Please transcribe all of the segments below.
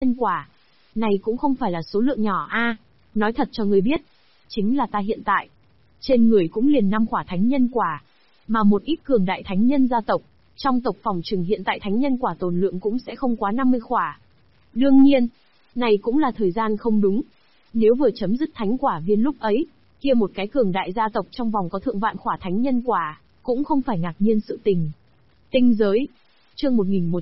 nhân quả. Này cũng không phải là số lượng nhỏ a. Nói thật cho ngươi biết, chính là ta hiện tại, trên người cũng liền 5 quả thánh nhân quả, mà một ít cường đại thánh nhân gia tộc, trong tộc phòng trừng hiện tại thánh nhân quả tồn lượng cũng sẽ không quá 50 quả. Đương nhiên, này cũng là thời gian không đúng. Nếu vừa chấm dứt thánh quả viên lúc ấy, kia một cái cường đại gia tộc trong vòng có thượng vạn quả thánh nhân quả, cũng không phải ngạc nhiên sự tình. Tinh giới, chương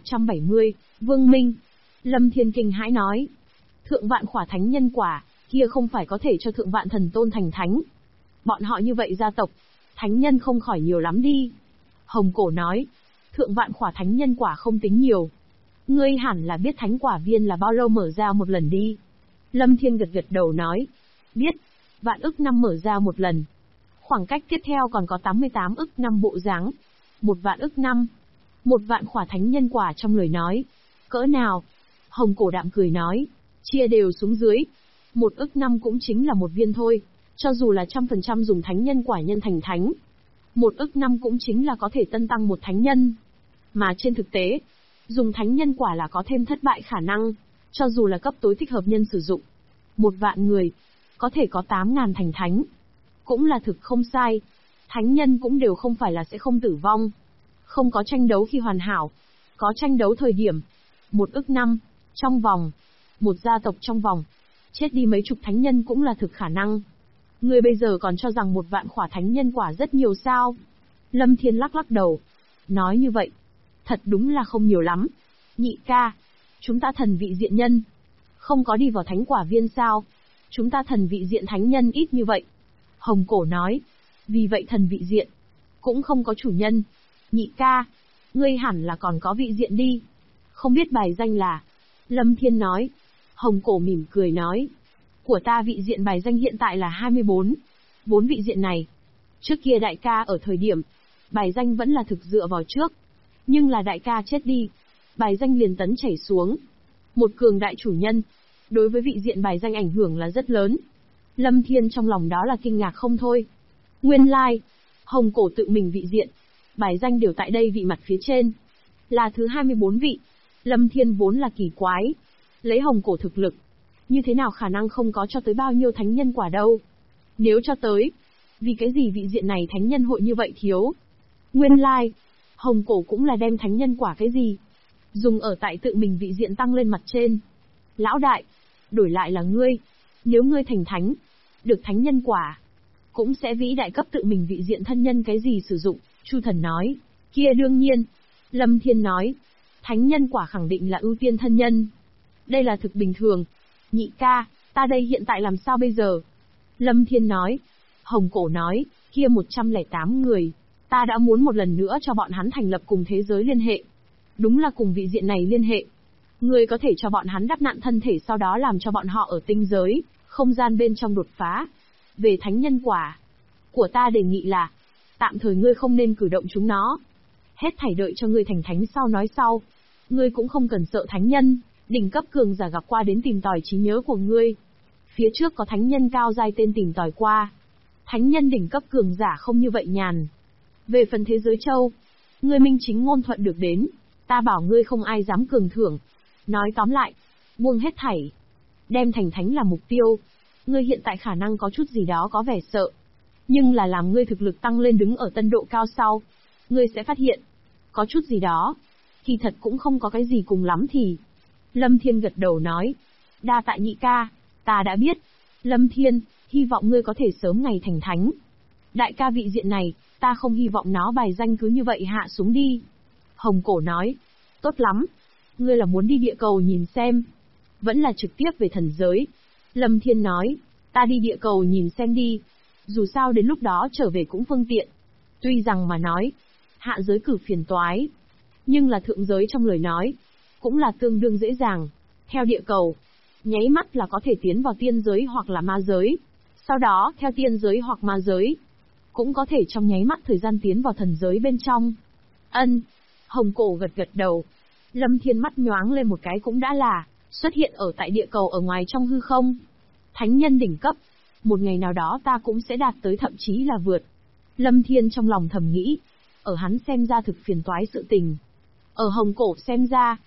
1170, Vương Minh. Lâm Thiên kinh hãi nói, thượng vạn quả thánh nhân quả, kia không phải có thể cho thượng vạn thần tôn thành thánh. Bọn họ như vậy gia tộc, thánh nhân không khỏi nhiều lắm đi. Hồng Cổ nói, thượng vạn quả thánh nhân quả không tính nhiều. Ngươi hẳn là biết thánh quả viên là bao lâu mở ra một lần đi. Lâm Thiên gật gật đầu nói, biết, vạn ức năm mở ra một lần. Khoảng cách tiếp theo còn có 88 ức năm bộ dáng. Một vạn ức năm. Một vạn quả thánh nhân quả trong lời nói. Cỡ nào? Hồng Cổ đạm cười nói, chia đều xuống dưới. Một ức năm cũng chính là một viên thôi. Cho dù là 100% dùng thánh nhân quả nhân thành thánh. Một ức năm cũng chính là có thể tân tăng một thánh nhân. Mà trên thực tế, dùng thánh nhân quả là có thêm thất bại khả năng. Cho dù là cấp tối thích hợp nhân sử dụng. 1 vạn người, có thể có 8.000 thành thánh. Cũng là thực không sai. Thánh nhân cũng đều không phải là sẽ không tử vong. Không có tranh đấu khi hoàn hảo. Có tranh đấu thời điểm. 1 ức năm, trong vòng. Một gia tộc trong vòng. Chết đi mấy chục thánh nhân cũng là thực khả năng. Người bây giờ còn cho rằng 1 vạn quả thánh nhân quả rất nhiều sao? Lâm Thiên lắc lắc đầu. Nói như vậy, thật đúng là không nhiều lắm. Nhị ca, chúng ta thần vị diện nhân. Không có đi vào thánh quả viên sao? Chúng ta thần vị diện thánh nhân ít như vậy. Hồng Cổ nói, vì vậy thần vị diện cũng không có chủ nhân. Nhị ca, ngươi hẳn là còn có vị diện đi. Không biết bài danh là? Lâm Thiên nói. Hồng Cổ mỉm cười nói, của ta vị diện bài danh hiện tại là 24. 4 vị diện này. Trước kia đại ca ở thời điểm, bài danh vẫn là thực dựa vào trước. Nhưng là đại ca chết đi, bài danh liền tấn chảy xuống. Một cường đại chủ nhân, đối với vị diện bài danh ảnh hưởng là rất lớn. Lâm Thiên trong lòng đó là kinh ngạc không thôi. Nguyên lai, Hồng Cổ tự mình vị diện, bài danh đều tại đây vị mặt phía trên. Là thứ 24 vị. Lâm Thiên vốn là kỳ quái. Lấy Hồng Cổ thực lực, như thế nào khả năng không có cho tới bao nhiêu thánh nhân quả đâu. Nếu cho tới, vì cái gì vị diện này thánh nhân hội như vậy thiếu. Nguyên lai, Hồng Cổ cũng là đem thánh nhân quả cái gì dùng ở tại tự mình vị diện tăng lên mặt trên. Lão đại, đổi lại là ngươi, nếu ngươi thành thánh, được thánh nhân quả, cũng sẽ vĩ đại cấp tự mình vị diện thân nhân cái gì sử dụng. Chu Thần nói, kia đương nhiên. Lâm Thiên nói, thánh nhân quả khẳng định là ưu tiên thân nhân. Đây là thực bình thường. Nhị ca, ta đây hiện tại làm sao bây giờ? Lâm Thiên nói. Hồng Cổ nói, kia 108 người, ta đã muốn một lần nữa cho bọn hắn thành lập cùng thế giới liên hệ. Đúng là cùng vị diện này liên hệ. Ngươi có thể cho bọn hắn đắp nạn thân thể, sau đó làm cho bọn họ ở tinh giới, không gian bên trong đột phá. Về thánh nhân quả, của ta đề nghị là, tạm thời ngươi không nên cử động chúng nó. Hết thảy đợi cho ngươi thành thánh sau nói sau. Ngươi cũng không cần sợ thánh nhân, đỉnh cấp cường giả gặp qua đến tìm tòi trí nhớ của ngươi. Phía trước có thánh nhân cao giai tên tìm tòi qua. Thánh nhân đỉnh cấp cường giả không như vậy nhàn. Về phần thế giới châu, ngươi minh chính ngôn thuận được đến, ta bảo ngươi không ai dám cường thưởng. Nói tóm lại, buông hết thảy, đem thành thánh là mục tiêu. Ngươi hiện tại khả năng có chút gì đó có vẻ sợ, nhưng là làm ngươi thực lực tăng lên đứng ở tân độ cao sau, ngươi sẽ phát hiện, có chút gì đó, kỳ thật cũng không có cái gì, cùng lắm thì. Lâm Thiên gật đầu nói, đa tạ nhị ca, ta đã biết. Lâm Thiên, hy vọng ngươi có thể sớm ngày thành thánh. Đại ca vị diện này, ta không hy vọng nó bài danh cứ như vậy hạ xuống đi. Hồng Cổ nói, tốt lắm. Ngươi là muốn đi địa cầu nhìn xem, vẫn là trực tiếp về thần giới? Lâm Thiên nói, ta đi địa cầu nhìn xem đi. Dù sao đến lúc đó trở về cũng phương tiện. Tuy rằng mà nói, hạ giới cử phiền toái, nhưng là thượng giới trong lời nói, cũng là tương đương dễ dàng. Theo địa cầu, nháy mắt là có thể tiến vào tiên giới hoặc là ma giới. Sau đó, theo tiên giới hoặc ma giới, cũng có thể trong nháy mắt thời gian tiến vào thần giới bên trong. Ân. Hồng Cổ gật gật đầu. Lâm Thiên mắt nhoáng lên một cái cũng đã là xuất hiện ở tại địa cầu ở ngoài trong hư không. Thánh nhân đỉnh cấp, một ngày nào đó ta cũng sẽ đạt tới, thậm chí là vượt. Lâm Thiên trong lòng thầm nghĩ, ở hắn xem ra thực phiền toái sự tình. Ở Hồng Cổ xem ra,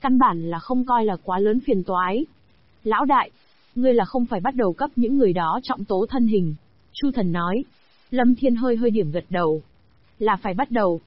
căn bản là không coi là quá lớn phiền toái. Lão đại, ngươi là không phải bắt đầu cấp những người đó trọng tố thân hình. Chu Thần nói. Lâm Thiên hơi hơi điểm gật đầu. Là phải bắt đầu.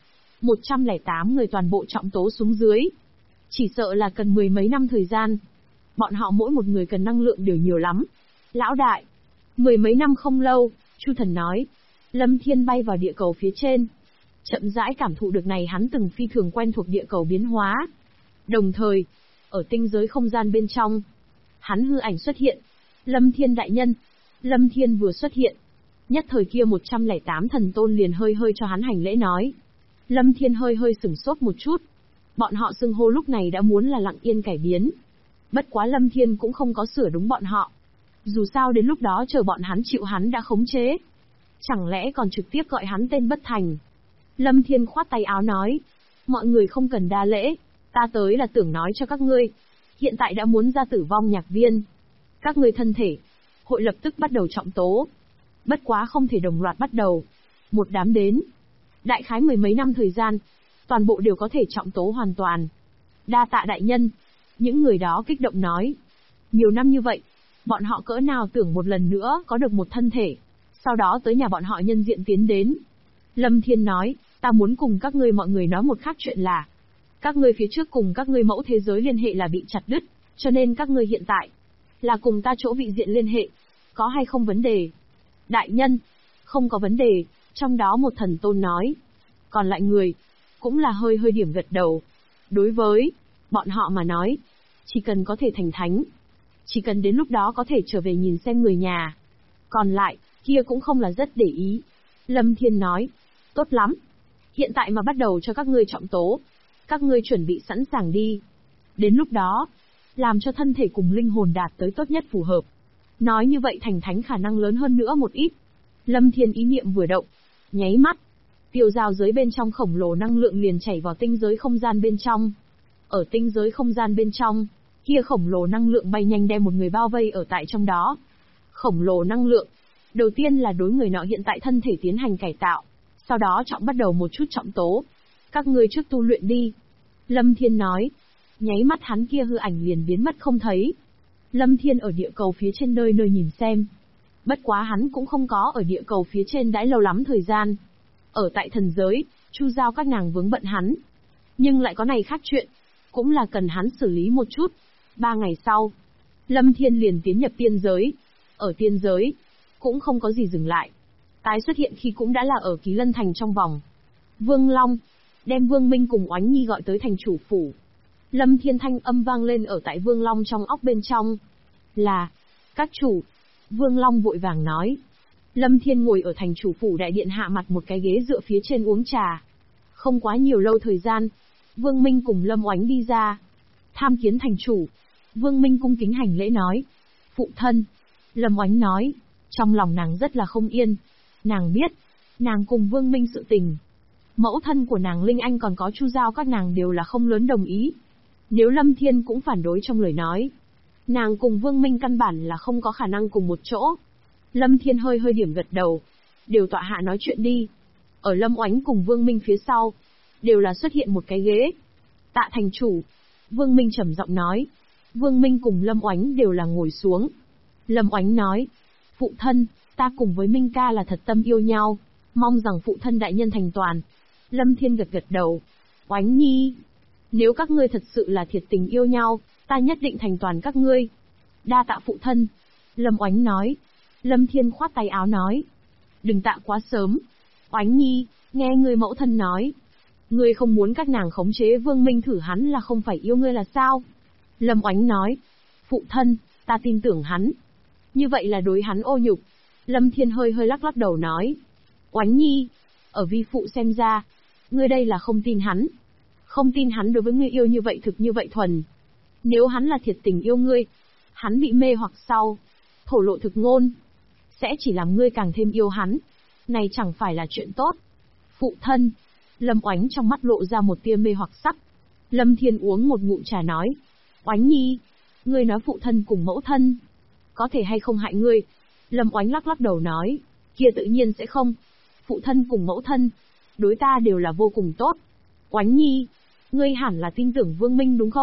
108 người toàn bộ trọng tố xuống dưới. Chỉ sợ là cần mười mấy năm thời gian. Bọn họ mỗi một người cần năng lượng đều nhiều lắm. Lão đại, mười mấy năm không lâu, Chu Thần nói. Lâm Thiên bay vào địa cầu phía trên. Chậm rãi cảm thụ được này hắn từng phi thường quen thuộc địa cầu biến hóa. Đồng thời, ở tinh giới không gian bên trong, hắn hư ảnh xuất hiện. Lâm Thiên đại nhân. Lâm Thiên vừa xuất hiện. Nhất thời kia 108 thần tôn liền hơi hơi cho hắn hành lễ nói. Lâm Thiên hơi hơi sửng sốt một chút. Bọn họ xưng hô lúc này đã muốn là lặng yên cải biến. Bất quá Lâm Thiên cũng không có sửa đúng bọn họ. Dù sao đến lúc đó chờ bọn hắn chịu hắn đã khống chế. Chẳng lẽ còn trực tiếp gọi hắn tên bất thành. Lâm Thiên khoát tay áo nói. Mọi người không cần đa lễ. Ta tới là tưởng nói cho các ngươi. Hiện tại đã muốn ra tử vong nhạc viên. Các ngươi thân thể. Hội lập tức bắt đầu trọng tố. Bất quá không thể đồng loạt bắt đầu. Một đám đến. Đại khái mười mấy năm thời gian. Toàn bộ đều có thể trọng tố hoàn toàn. Đa tạ đại nhân. Những người đó kích động nói. Nhiều năm như vậy. Bọn họ cỡ nào tưởng một lần nữa có được một thân thể. Sau đó tới nhà bọn họ nhân diện tiến đến. Lâm Thiên nói. Ta muốn cùng các ngươi mọi người nói một khác chuyện là. Các ngươi phía trước cùng các ngươi mẫu thế giới liên hệ là bị chặt đứt. Cho nên các ngươi hiện tại. Là cùng ta chỗ vị diện liên hệ. Có hay không vấn đề? Đại nhân. Không có vấn đề. Trong đó một thần tôn nói. Còn lại người. Cũng là hơi hơi điểm gật đầu. Đối với bọn họ mà nói. Chỉ cần có thể thành thánh. Chỉ cần đến lúc đó có thể trở về nhìn xem người nhà. Còn lại, kia cũng không là rất để ý. Lâm Thiên nói. Tốt lắm. Hiện tại mà bắt đầu cho các ngươi trọng tố. Các ngươi chuẩn bị sẵn sàng đi. Đến lúc đó, làm cho thân thể cùng linh hồn đạt tới tốt nhất phù hợp. Nói như vậy thành thánh khả năng lớn hơn nữa một ít. Lâm Thiên ý niệm vừa động. Nháy mắt. Tiêu giao giới bên trong khổng lồ năng lượng liền chảy vào tinh giới không gian bên trong. Ở tinh giới không gian bên trong, kia khổng lồ năng lượng bay nhanh đem một người bao vây ở tại trong đó. Khổng lồ năng lượng. Đầu tiên là đối người nọ hiện tại thân thể tiến hành cải tạo. Sau đó trọng bắt đầu một chút trọng tố. Các ngươi trước tu luyện đi. Lâm Thiên nói. Nháy mắt hắn kia hư ảnh liền biến mất không thấy. Lâm Thiên ở địa cầu phía trên nơi nơi nhìn xem. Bất quá hắn cũng không có ở địa cầu phía trên đãi lâu lắm thời gian. Ở tại thần giới, Chu Giao các nàng vướng bận hắn. Nhưng lại có này khác chuyện. Cũng là cần hắn xử lý một chút. 3 ngày sau, Lâm Thiên liền tiến nhập tiên giới. Ở tiên giới, cũng không có gì dừng lại. Tái xuất hiện khi cũng đã là ở Ký Lân Thành trong vòng. Vương Long, đem Vương Minh cùng Oánh Nhi gọi tới thành chủ phủ. Lâm Thiên thanh âm vang lên ở tại Vương Long trong óc bên trong. Là, các chủ. Vương Long vội vàng nói. Lâm Thiên ngồi ở thành chủ phủ đại điện hạ mặt một cái ghế dựa phía trên uống trà. Không quá nhiều lâu thời gian, Vương Minh cùng Lâm Oánh đi ra. Tham kiến thành chủ. Vương Minh cung kính hành lễ nói. Phụ thân. Lâm Oánh nói. Trong lòng nàng rất là không yên. Nàng biết, nàng cùng Vương Minh sự tình. Mẫu thân của nàng Linh Anh còn có Chu Giao các nàng đều là không lớn đồng ý. Nếu Lâm Thiên cũng phản đối trong lời nói, nàng cùng Vương Minh căn bản là không có khả năng cùng một chỗ. Lâm Thiên hơi hơi điểm gật đầu. Đều tọa hạ nói chuyện đi. Ở Lâm Oánh cùng Vương Minh phía sau, đều là xuất hiện một cái ghế. Tạ thành chủ. Vương Minh trầm giọng nói. Vương Minh cùng Lâm Oánh đều là ngồi xuống. Lâm Oánh nói. Phụ thân, ta cùng với Minh ca là thật tâm yêu nhau. Mong rằng phụ thân đại nhân thành toàn. Lâm Thiên gật gật đầu. Oánh Nhi. Nếu các ngươi thật sự là thiệt tình yêu nhau, ta nhất định thành toàn các ngươi. Đa tạ phụ thân. Lâm Oánh nói. Lâm Thiên khoát tay áo nói. Đừng tạ quá sớm. Oánh Nhi, nghe ngươi mẫu thân nói. Ngươi không muốn các nàng khống chế Vương Minh thử hắn là không phải yêu ngươi là sao? Lâm Oánh nói. Phụ thân, ta tin tưởng hắn. Như vậy là đối hắn ô nhục. Lâm Thiên hơi hơi lắc lắc đầu nói. Oánh Nhi, ở vi phụ xem ra, ngươi đây là không tin hắn. Không tin hắn đối với ngươi yêu như vậy thực như vậy thuần. Nếu hắn là thiệt tình yêu ngươi, hắn bị mê hoặc sau, thổ lộ thực ngôn, sẽ chỉ làm ngươi càng thêm yêu hắn. Này chẳng phải là chuyện tốt. Phụ thân. Lâm Oánh trong mắt lộ ra một tia mê hoặc sắc. Lâm Thiên uống một ngụm trà nói. Oánh Nhi, ngươi nói phụ thân cùng mẫu thân, có thể hay không hại ngươi? Lâm Oánh lắc lắc đầu nói. Kia tự nhiên sẽ không. Phụ thân cùng mẫu thân, đối ta đều là vô cùng tốt. Oánh Nhi, ngươi hẳn là tin tưởng Vương Minh đúng không?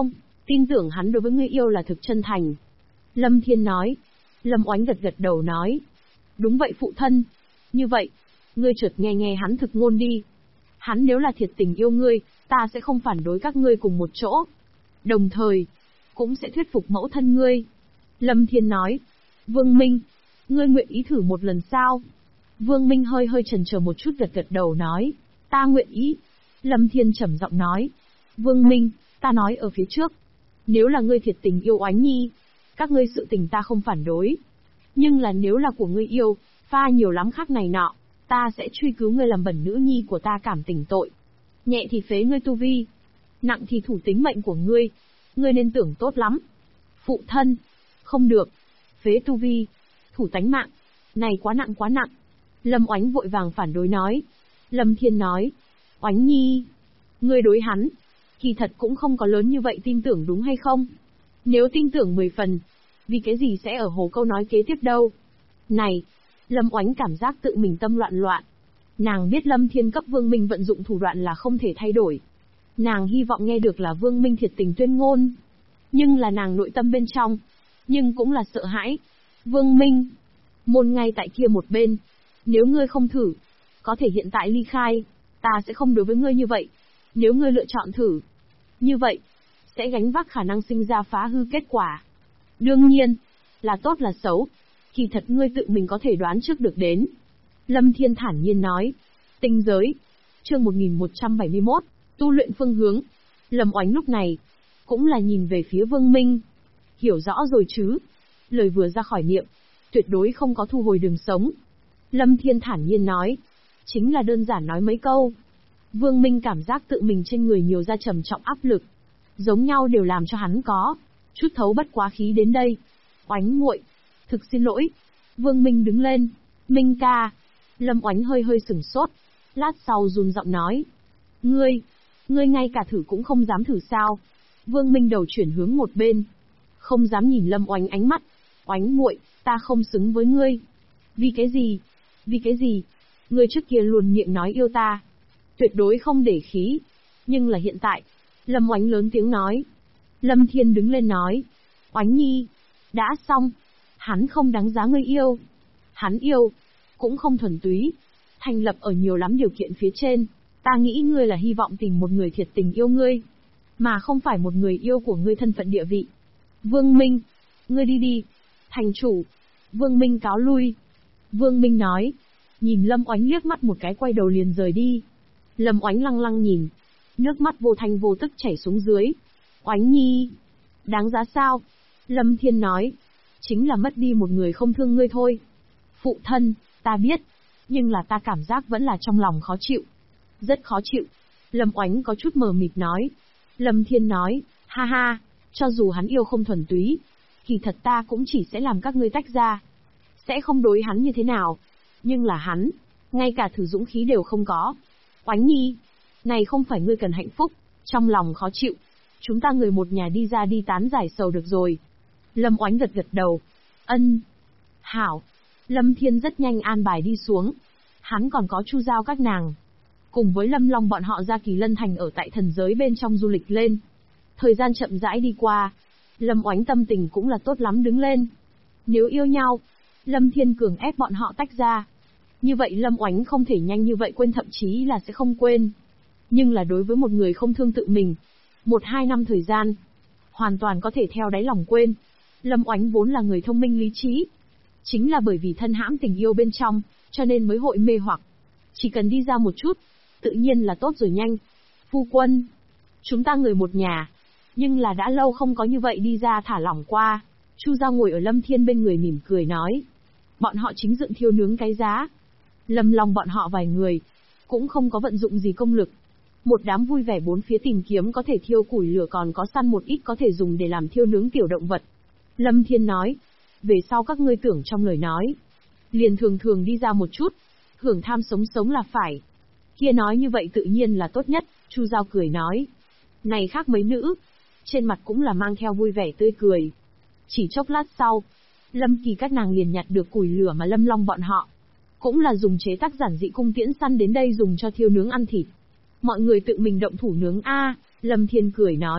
Tin tưởng hắn đối với ngươi yêu là thực chân thành. Lâm Thiên nói. Lâm Oánh gật gật đầu nói. Đúng vậy phụ thân. Như vậy, ngươi chợt nghe nghe hắn thực ngôn đi. Hắn nếu là thiệt tình yêu ngươi, ta sẽ không phản đối các ngươi cùng một chỗ. Đồng thời, cũng sẽ thuyết phục mẫu thân ngươi. Lâm Thiên nói. Vương Minh, ngươi nguyện ý thử một lần sao? Vương Minh hơi hơi chần chờ một chút gật gật đầu nói. Ta nguyện ý. Lâm Thiên trầm giọng nói. Vương Minh, ta nói ở phía trước. Nếu là ngươi thiệt tình yêu Oánh Nhi, các ngươi sự tình ta không phản đối. Nhưng là nếu là của ngươi yêu, pha nhiều lắm khác này nọ, ta sẽ truy cứu ngươi làm bẩn nữ nhi của ta cảm tình tội. Nhẹ thì phế ngươi tu vi, nặng thì thủ tính mệnh của ngươi. Ngươi nên tưởng tốt lắm. Phụ thân, không được. Phế tu vi, thủ tánh mạng, này quá nặng quá nặng. Lâm Oánh vội vàng phản đối nói. Lâm Thiên nói. Oánh Nhi, ngươi đối hắn, kỳ thật cũng không có lớn như vậy tin tưởng đúng hay không? Nếu tin tưởng 10 phần, vì cái gì sẽ ở hồ câu nói kế tiếp đâu? Này, Lâm Oánh cảm giác tự mình tâm loạn loạn. Nàng biết Lâm Thiên cấp Vương Minh vận dụng thủ đoạn là không thể thay đổi. Nàng hy vọng nghe được là Vương Minh thiệt tình tuyên ngôn. Nhưng là nàng nội tâm bên trong, nhưng cũng là sợ hãi. Vương Minh, môn ngay tại kia một bên. Nếu ngươi không thử, có thể hiện tại ly khai, ta sẽ không đối với ngươi như vậy. Nếu ngươi lựa chọn thử, như vậy, sẽ gánh vác khả năng sinh ra phá hư kết quả. Đương nhiên, là tốt là xấu, kỳ thật ngươi tự mình có thể đoán trước được đến. Lâm Thiên thản nhiên nói. Tinh giới. Chương 1171, tu luyện phương hướng. Lâm Oánh lúc này, cũng là nhìn về phía Vương Minh. Hiểu rõ rồi chứ. Lời vừa ra khỏi miệng, tuyệt đối không có thu hồi đường sống. Lâm Thiên thản nhiên nói. Chính là đơn giản nói mấy câu. Vương Minh cảm giác tự mình trên người nhiều ra trầm trọng áp lực. Giống nhau đều làm cho hắn có chút thấu bất quá khí đến đây. Oánh muội, thực xin lỗi. Vương Minh đứng lên. Minh ca. Lâm Oánh hơi hơi sửng sốt. Lát sau run giọng nói. Ngươi ngay cả thử cũng không dám thử sao? Vương Minh đầu chuyển hướng một bên. Không dám nhìn Lâm Oánh ánh mắt. Oánh muội, ta không xứng với ngươi. Vì cái gì? Vì cái gì? Ngươi trước kia luôn miệng nói yêu ta. Tuyệt đối không để khí. Nhưng là hiện tại. Lâm Oánh lớn tiếng nói. Lâm Thiên đứng lên nói. Oánh Nhi, đã xong. Hắn không đáng giá ngươi yêu. Hắn yêu, cũng không thuần túy. Thành lập ở nhiều lắm điều kiện phía trên. Ta nghĩ ngươi là hy vọng tìm một người thiệt tình yêu ngươi. Mà không phải một người yêu của ngươi thân phận địa vị. Vương Minh, ngươi đi đi. Thành chủ. Vương Minh cáo lui. Vương Minh nói. Nhìn Lâm Oánh liếc mắt một cái quay đầu liền rời đi. Lâm Oánh lăng lăng nhìn. Nước mắt vô thanh vô tức chảy xuống dưới. Oánh Nhi, đáng giá sao? Lâm Thiên nói. Chính là mất đi một người không thương ngươi thôi. Phụ thân, ta biết. Nhưng là ta cảm giác vẫn là trong lòng khó chịu. Rất khó chịu. Lâm Oánh có chút mờ mịt nói. Lâm Thiên nói. Ha ha, cho dù hắn yêu không thuần túy, kỳ thật ta cũng chỉ sẽ làm các ngươi tách ra. Sẽ không đối hắn như thế nào. Nhưng là hắn, ngay cả thử dũng khí đều không có. Oánh Nhi, này không phải ngươi cần hạnh phúc, trong lòng khó chịu. Chúng ta người một nhà đi ra đi tán giải sầu được rồi. Lâm Oánh gật gật đầu. Ân. Hảo. Lâm Thiên rất nhanh an bài đi xuống. Hắn còn có Chu Giao các nàng. Cùng với Lâm Long bọn họ ra Kỳ Lân Thành ở tại thần giới bên trong du lịch lên. Thời gian chậm rãi đi qua. Lâm Oánh tâm tình cũng là tốt lắm đứng lên. Nếu yêu nhau, Lâm Thiên cường ép bọn họ tách ra. Như vậy Lâm Oánh không thể nhanh như vậy quên, thậm chí là sẽ không quên. Nhưng là đối với một người không thương tự mình, 1-2 năm thời gian, hoàn toàn có thể theo đáy lòng quên. Lâm Oánh vốn là người thông minh lý trí. Chính là bởi vì thân hãm tình yêu bên trong, cho nên mới hội mê hoặc. Chỉ cần đi ra một chút, tự nhiên là tốt rồi nhanh. Phu quân, chúng ta người một nhà, nhưng là đã lâu không có như vậy đi ra thả lỏng qua. Chu Giao ngồi ở Lâm Thiên bên người mỉm cười nói. Bọn họ chính dựng thiêu nướng cái giá. Lâm Long bọn họ vài người, cũng không có vận dụng gì công lực. Một đám vui vẻ bốn phía tìm kiếm có thể thiêu củi lửa, còn có săn một ít có thể dùng để làm thiêu nướng tiểu động vật. Lâm Thiên nói. Về sau các ngươi tưởng trong lời nói, liền thường thường đi ra một chút, hưởng tham sống là phải. Kia nói như vậy tự nhiên là tốt nhất. Chu Giao cười nói. Này khác mấy nữ, trên mặt cũng là mang theo vui vẻ tươi cười. Chỉ chốc lát sau, Lâm Kỳ các nàng liền nhặt được củi lửa mà Lâm Long bọn họ cũng là dùng chế tác giản dị cung tiễn săn đến đây dùng cho thiêu nướng ăn thịt. Mọi người tự mình động thủ nướng a. Lâm Thiên cười nói.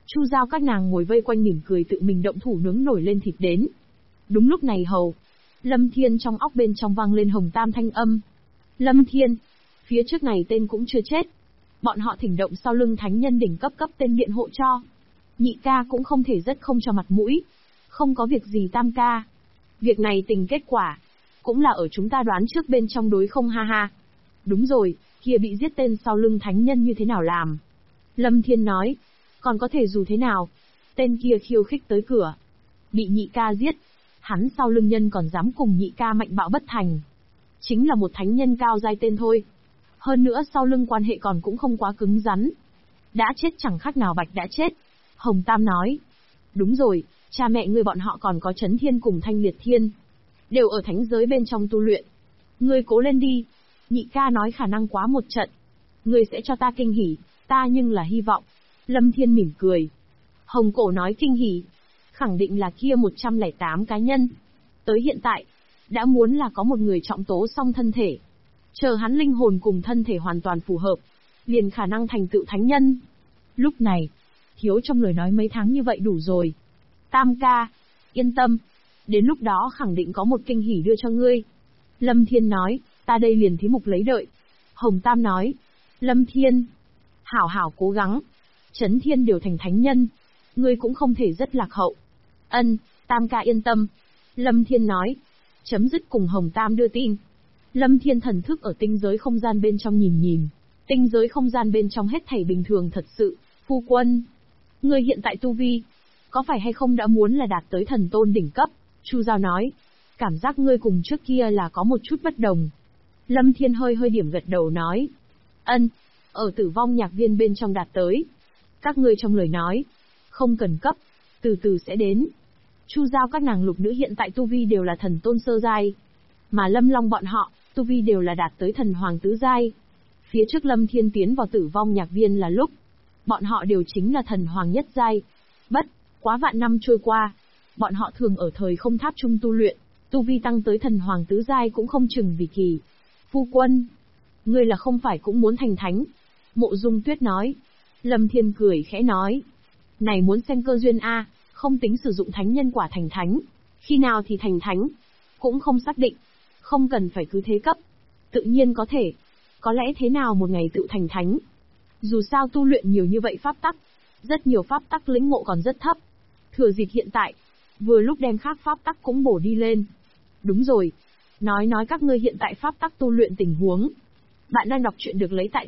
Chu Giao các nàng ngồi vây quanh mỉm cười tự mình động thủ nướng nổi lên thịt đến. Đúng lúc này Lâm Thiên trong óc bên trong vang lên Hồng Tam thanh âm. Lâm Thiên, phía trước này tên cũng chưa chết. Bọn họ thỉnh động sau lưng thánh nhân đỉnh cấp tên biện hộ cho. Nhị ca cũng không thể rất không cho mặt mũi. Không có việc gì Tam ca. Việc này tình kết quả, cũng là ở chúng ta đoán trước bên trong đối không ha ha. Đúng rồi, kia bị giết tên sau lưng thánh nhân như thế nào làm? Lâm Thiên nói, còn có thể dù thế nào? Tên kia khiêu khích tới cửa. Bị nhị ca giết, hắn sau lưng nhân còn dám cùng nhị ca mạnh bạo bất thành. Chính là một thánh nhân cao giai tên thôi. Hơn nữa sau lưng quan hệ còn cũng không quá cứng rắn. Đã chết chẳng khác nào bạch đã chết. Hồng Tam nói, đúng rồi, cha mẹ ngươi bọn họ còn có Chấn Thiên cùng Thanh Liệt Thiên. Đều ở thánh giới bên trong tu luyện. Ngươi cố lên đi. Nhị ca nói khả năng quá một trận. Ngươi sẽ cho ta kinh hỉ, ta nhưng là hy vọng. Lâm Thiên mỉm cười. Hồng Cổ nói kinh hỉ. Khẳng định là kia 108 cá nhân. Tới hiện tại, đã muốn là có một người trọng tố xong thân thể. Chờ hắn linh hồn cùng thân thể hoàn toàn phù hợp, liền khả năng thành tựu thánh nhân. Lúc này, thiếu trong lời nói mấy tháng như vậy đủ rồi. Tam ca, yên tâm. Đến lúc đó khẳng định có một kinh hỉ đưa cho ngươi. Lâm Thiên nói, ta đây liền thí mục lấy đợi. Hồng Tam nói, Lâm Thiên, hảo hảo cố gắng. Chấn Thiên đều thành thánh nhân, ngươi cũng không thể rất lạc hậu. Ân, Tam ca yên tâm. Lâm Thiên nói, chấm dứt cùng Hồng Tam đưa tin. Lâm Thiên thần thức ở tinh giới không gian bên trong nhìn. Tinh giới không gian bên trong hết thảy bình thường thật sự. Phu quân, ngươi hiện tại tu vi, có phải hay không đã muốn là đạt tới thần tôn đỉnh cấp? Chu Giao nói, cảm giác ngươi cùng trước kia là có một chút bất đồng. Lâm Thiên hơi điểm gật đầu nói, ân, ở Tử Vong Nhạc Viên bên trong đạt tới. Các ngươi trong lời nói, không cần cấp, từ từ sẽ đến. Chu Giao các nàng lục nữ hiện tại tu vi đều là thần tôn sơ giai, mà Lâm Long bọn họ, tu vi đều là đạt tới thần hoàng tứ giai. Phía trước Lâm Thiên tiến vào Tử Vong Nhạc Viên là lúc, bọn họ đều chính là thần hoàng nhất giai. Bất quá vạn năm trôi qua, bọn họ thường ở thời không tháp trung tu luyện, tu vi tăng tới thần hoàng tứ giai cũng không chừng vì kỳ. Phu quân, ngươi là không phải cũng muốn thành thánh? Mộ Dung Tuyết nói. Lâm Thiên cười khẽ nói, này muốn xem cơ duyên a, không tính sử dụng thánh nhân quả thành thánh, khi nào thì thành thánh, cũng không xác định, không cần phải cứ thế cấp, tự nhiên có thể, có lẽ thế nào một ngày tự thành thánh. Dù sao tu luyện nhiều như vậy pháp tắc, rất nhiều pháp tắc lĩnh ngộ còn rất thấp, thừa dịp hiện tại, vừa lúc đem khác pháp tắc cũng bổ đi lên. Đúng rồi, nói các ngươi hiện tại pháp tắc tu luyện tình huống. Bạn đang đọc truyện được lấy tại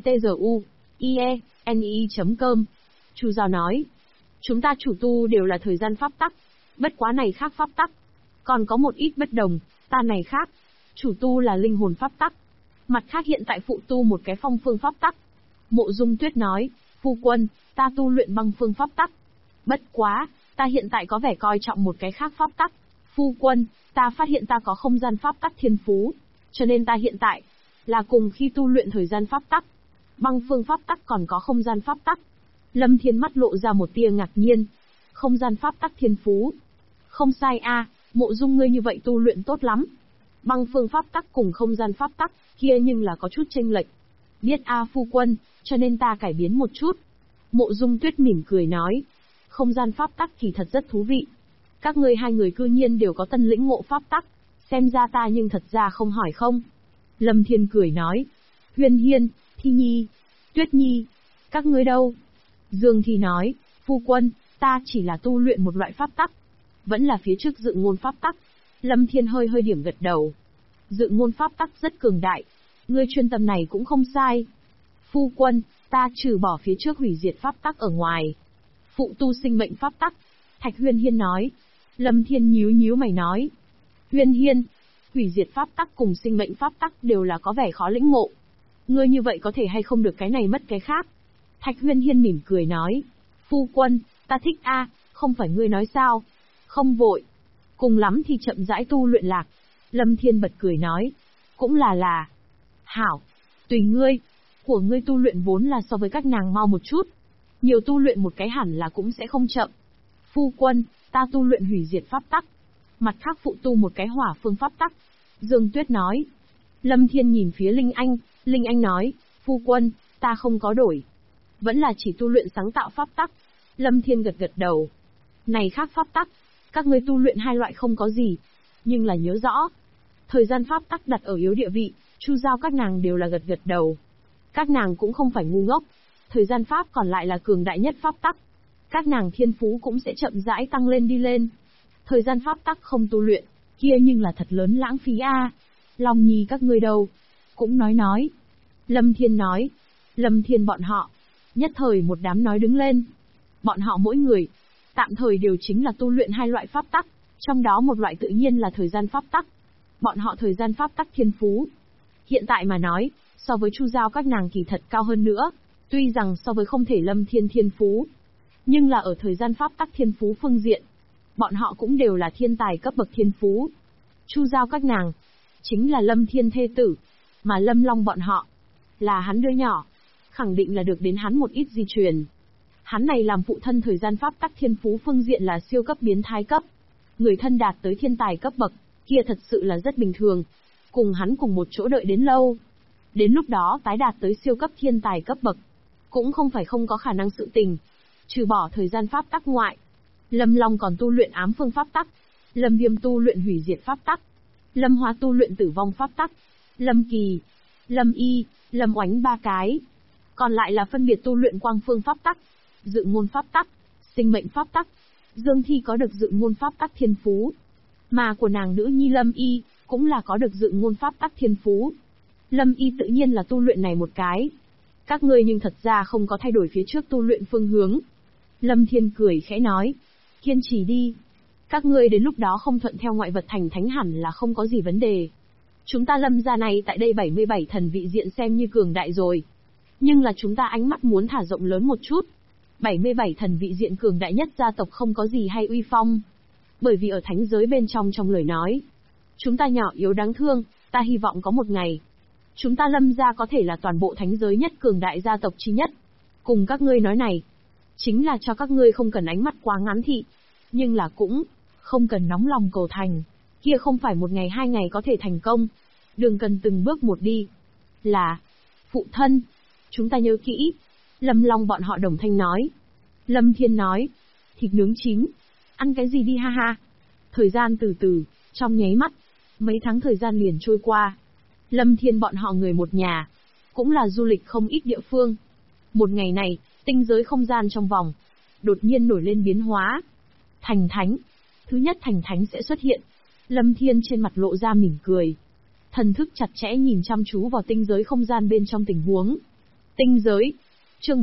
tzu.ie.ne.com. Chu Giao nói, chúng ta chủ tu đều là thời gian pháp tắc, bất quá này khác pháp tắc, còn có một ít bất đồng, ta này khác, chủ tu là linh hồn pháp tắc, mặt khác hiện tại phụ tu một cái phong phương pháp tắc. Mộ Dung Tuyết nói, phu quân, ta tu luyện băng phương pháp tắc, bất quá, ta hiện tại có vẻ coi trọng một cái khác pháp tắc. Phu quân, ta phát hiện ta có không gian pháp tắc thiên phú, cho nên ta hiện tại là cùng khi tu luyện thời gian pháp tắc, băng phương pháp tắc còn có không gian pháp tắc. Lâm Thiên mắt lộ ra một tia ngạc nhiên. Không gian pháp tắc thiên phú. Không sai a, Mộ Dung ngươi như vậy tu luyện tốt lắm. Băng phương pháp tắc cùng không gian pháp tắc, kia nhưng là có chút chênh lệch. Biết a phu quân, cho nên ta cải biến một chút. Mộ Dung Tuyết mỉm cười nói. Không gian pháp tắc kỳ thật rất thú vị. Các ngươi hai người cư nhiên đều có tân lĩnh ngộ pháp tắc. Xem ra ta nhưng thật ra không hỏi không. Lâm Thiên cười nói. Huyên Hiên, Thi Nhi, Tuyết Nhi, các ngươi đâu? Dương Thi nói, phu quân, ta chỉ là tu luyện một loại pháp tắc. Vẫn là phía trước dự ngôn pháp tắc. Lâm Thiên hơi điểm gật đầu. Dự ngôn pháp tắc rất cường đại. Ngươi chuyên tâm này cũng không sai. Phu quân, ta trừ bỏ phía trước hủy diệt pháp tắc ở ngoài. Phụ tu sinh mệnh pháp tắc. Thạch Huyên Hiên nói. Lâm Thiên nhíu mày nói. Huyên Hiên, hủy diệt pháp tắc cùng sinh mệnh pháp tắc đều là có vẻ khó lĩnh ngộ. Ngươi như vậy có thể hay không được cái này mất cái khác. Thạch Huyên Hiên mỉm cười nói. Phu quân, ta thích a, không phải ngươi nói sao? Không vội. Cùng lắm thì chậm rãi tu luyện lạc. Lâm Thiên bật cười nói. Cũng là. Hảo. Tùy ngươi. Của ngươi tu luyện vốn là so với các nàng mau một chút. Nhiều tu luyện một cái hẳn là cũng sẽ không chậm. Phu quân, ta tu luyện hủy diệt pháp tắc. Mặt khác phụ tu một cái hỏa phương pháp tắc. Dương Tuyết nói. Lâm Thiên nhìn phía Linh Anh nói. Phu quân, ta không có đổi. Vẫn là chỉ tu luyện sáng tạo pháp tắc. Lâm Thiên gật gật đầu. Này khác pháp tắc, các ngươi tu luyện hai loại không có gì. Nhưng là nhớ rõ, thời gian pháp tắc đặt ở yếu địa vị, Chu Giao các nàng đều là gật gật đầu. Các nàng cũng không phải ngu ngốc. Thời gian pháp còn lại là cường đại nhất pháp tắc. Các nàng thiên phú cũng sẽ chậm rãi tăng lên đi lên. Thời gian pháp tắc không tu luyện, kia nhưng là thật lớn lãng phí a. Long Nhi các ngươi đâu? Cũng nói. Lâm Thiên nói. Lâm Thiên bọn họ. Nhất thời một đám nói đứng lên. Bọn họ mỗi người, tạm thời đều chính là tu luyện hai loại pháp tắc, trong đó một loại tự nhiên là thời gian pháp tắc. Bọn họ thời gian pháp tắc thiên phú. Hiện tại mà nói, so với Chu Giao các nàng kỳ thật cao hơn nữa, tuy rằng so với không thể Lâm Thiên thiên phú, nhưng là ở thời gian pháp tắc thiên phú phương diện, bọn họ cũng đều là thiên tài cấp bậc thiên phú. Chu Giao các nàng, chính là Lâm Thiên thê tử, mà Lâm Long bọn họ, là hắn đứa nhỏ, khẳng định là được đến hắn một ít di truyền. Hắn này làm phụ thân thời gian pháp tắc thiên phú phương diện là siêu cấp biến thái cấp. Người thân đạt tới thiên tài cấp bậc, kia thật sự là rất bình thường. Cùng hắn cùng một chỗ đợi đến lâu. Đến lúc đó tái đạt tới siêu cấp thiên tài cấp bậc, cũng không phải không có khả năng sự tình. Trừ bỏ thời gian pháp tắc ngoại, Lâm Long còn tu luyện ám phương pháp tắc, Lâm Viêm tu luyện hủy diệt pháp tắc, Lâm Hóa tu luyện tử vong pháp tắc, Lâm Kỳ, Lâm Y, Lâm Oánh ba cái. Còn lại là phân biệt tu luyện quang phương pháp tắc, dự ngôn pháp tắc, sinh mệnh pháp tắc. Dương Thi có được dự ngôn pháp tắc thiên phú, mà của nàng nữ nhi Lâm Y cũng là có được dự ngôn pháp tắc thiên phú. Lâm Y tự nhiên là tu luyện này một cái. Các ngươi nhưng thật ra không có thay đổi phía trước tu luyện phương hướng. Lâm Thiên cười khẽ nói, kiên trì đi. Các ngươi đến lúc đó không thuận theo ngoại vật thành thánh hẳn là không có gì vấn đề. Chúng ta Lâm gia này tại đây 77 thần vị diện xem như cường đại rồi. Nhưng là chúng ta ánh mắt muốn thả rộng lớn một chút. 77 thần vị diện cường đại nhất gia tộc không có gì hay uy phong. Bởi vì ở thánh giới bên trong lời nói, chúng ta nhỏ yếu đáng thương, ta hy vọng có một ngày, chúng ta Lâm gia có thể là toàn bộ thánh giới nhất cường đại gia tộc chi nhất. Cùng các ngươi nói này, chính là cho các ngươi không cần ánh mắt quá ngắn thị, nhưng là cũng không cần nóng lòng cầu thành, kia không phải một ngày hai ngày có thể thành công. Đường cần từng bước một đi. Là, phụ thân, chúng ta nhớ kỹ. Lâm Long bọn họ đồng thanh nói. Lâm Thiên nói, thịt nướng chín, ăn cái gì đi ha ha. Thời gian từ từ, trong nháy mắt, mấy tháng thời gian liền trôi qua. Lâm Thiên bọn họ người một nhà, cũng là du lịch không ít địa phương. Một ngày này, tinh giới không gian trong vòng, đột nhiên nổi lên biến hóa. Thành thánh. Thứ nhất thành thánh sẽ xuất hiện. Lâm Thiên trên mặt lộ ra mỉm cười. Thần thức chặt chẽ nhìn chăm chú vào tinh giới không gian bên trong tình huống. Tinh giới. Chương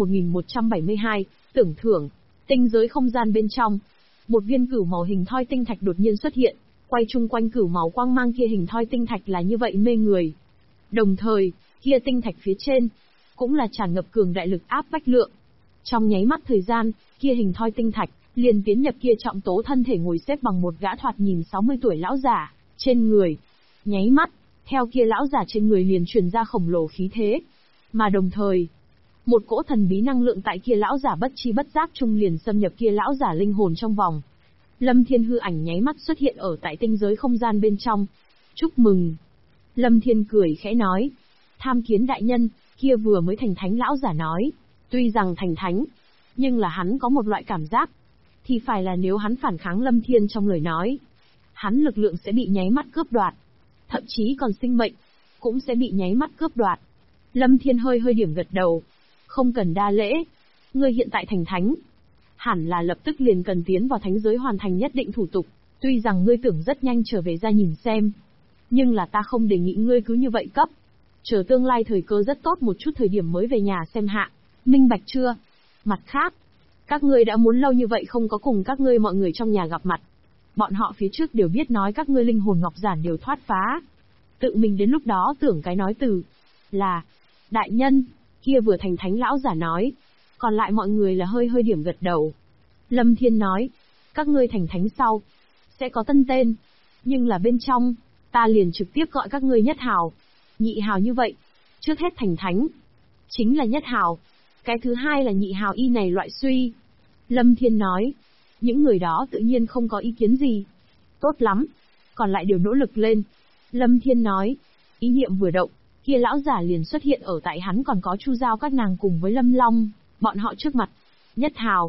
1172, tưởng thưởng. Tinh giới không gian bên trong. Một viên cửu màu hình thoi tinh thạch đột nhiên xuất hiện. Quay chung quanh cửu màu quang mang kia hình thoi tinh thạch là như vậy mê người. Đồng thời, kia tinh thạch phía trên, cũng là tràn ngập cường đại lực áp bách lượng. Trong nháy mắt thời gian, kia hình thoi tinh thạch liền tiến nhập kia trọng tố thân thể ngồi xếp bằng một gã thoạt nhìn 60 tuổi lão giả, trên người. Nháy mắt, theo kia lão giả trên người liền truyền ra khổng lồ khí thế. Mà đồng thời, một cỗ thần bí năng lượng tại kia lão giả bất chi bất giác chung liền xâm nhập kia lão giả linh hồn trong vòng. Lâm Thiên hư ảnh nháy mắt xuất hiện ở tại tinh giới không gian bên trong. Chúc mừng. Lâm Thiên cười khẽ nói. Tham kiến đại nhân, kia vừa mới thành thánh lão giả nói. Tuy rằng thành thánh, nhưng là hắn có một loại cảm giác. Thì phải là nếu hắn phản kháng Lâm Thiên trong lời nói, hắn lực lượng sẽ bị nháy mắt cướp đoạt. Thậm chí còn sinh mệnh, cũng sẽ bị nháy mắt cướp đoạt. Lâm Thiên hơi điểm gật đầu. Không cần đa lễ. Ngươi hiện tại thành thánh, hẳn là lập tức liền cần tiến vào thánh giới hoàn thành nhất định thủ tục. Tuy rằng ngươi tưởng rất nhanh trở về ra nhìn xem, nhưng là ta không đề nghị ngươi cứ như vậy cấp. Chờ tương lai thời cơ rất tốt một chút thời điểm mới về nhà xem hạ. Minh bạch chưa? Mặt khác, các ngươi đã muốn lâu như vậy không có cùng các ngươi mọi người trong nhà gặp mặt. Bọn họ phía trước đều biết nói các ngươi linh hồn ngọc giản đều thoát phá. Tự mình đến lúc đó tưởng cái nói từ là đại nhân, kia vừa thành thánh lão giả nói. Còn lại mọi người là hơi điểm gật đầu. Lâm Thiên nói, các ngươi thành thánh sau, sẽ có tân tên. Nhưng là bên trong, ta liền trực tiếp gọi các ngươi nhất hào, nhị hào như vậy. Trước hết thành thánh, chính là nhất hào. Cái thứ hai là nhị hào y này loại suy. Lâm Thiên nói, những người đó tự nhiên không có ý kiến gì. Tốt lắm, còn lại đều nỗ lực lên. Lâm Thiên nói, ý niệm vừa động, kia lão giả liền xuất hiện ở tại hắn còn có Chu Giao các nàng cùng với Lâm Long, bọn họ trước mặt. Nhất hào,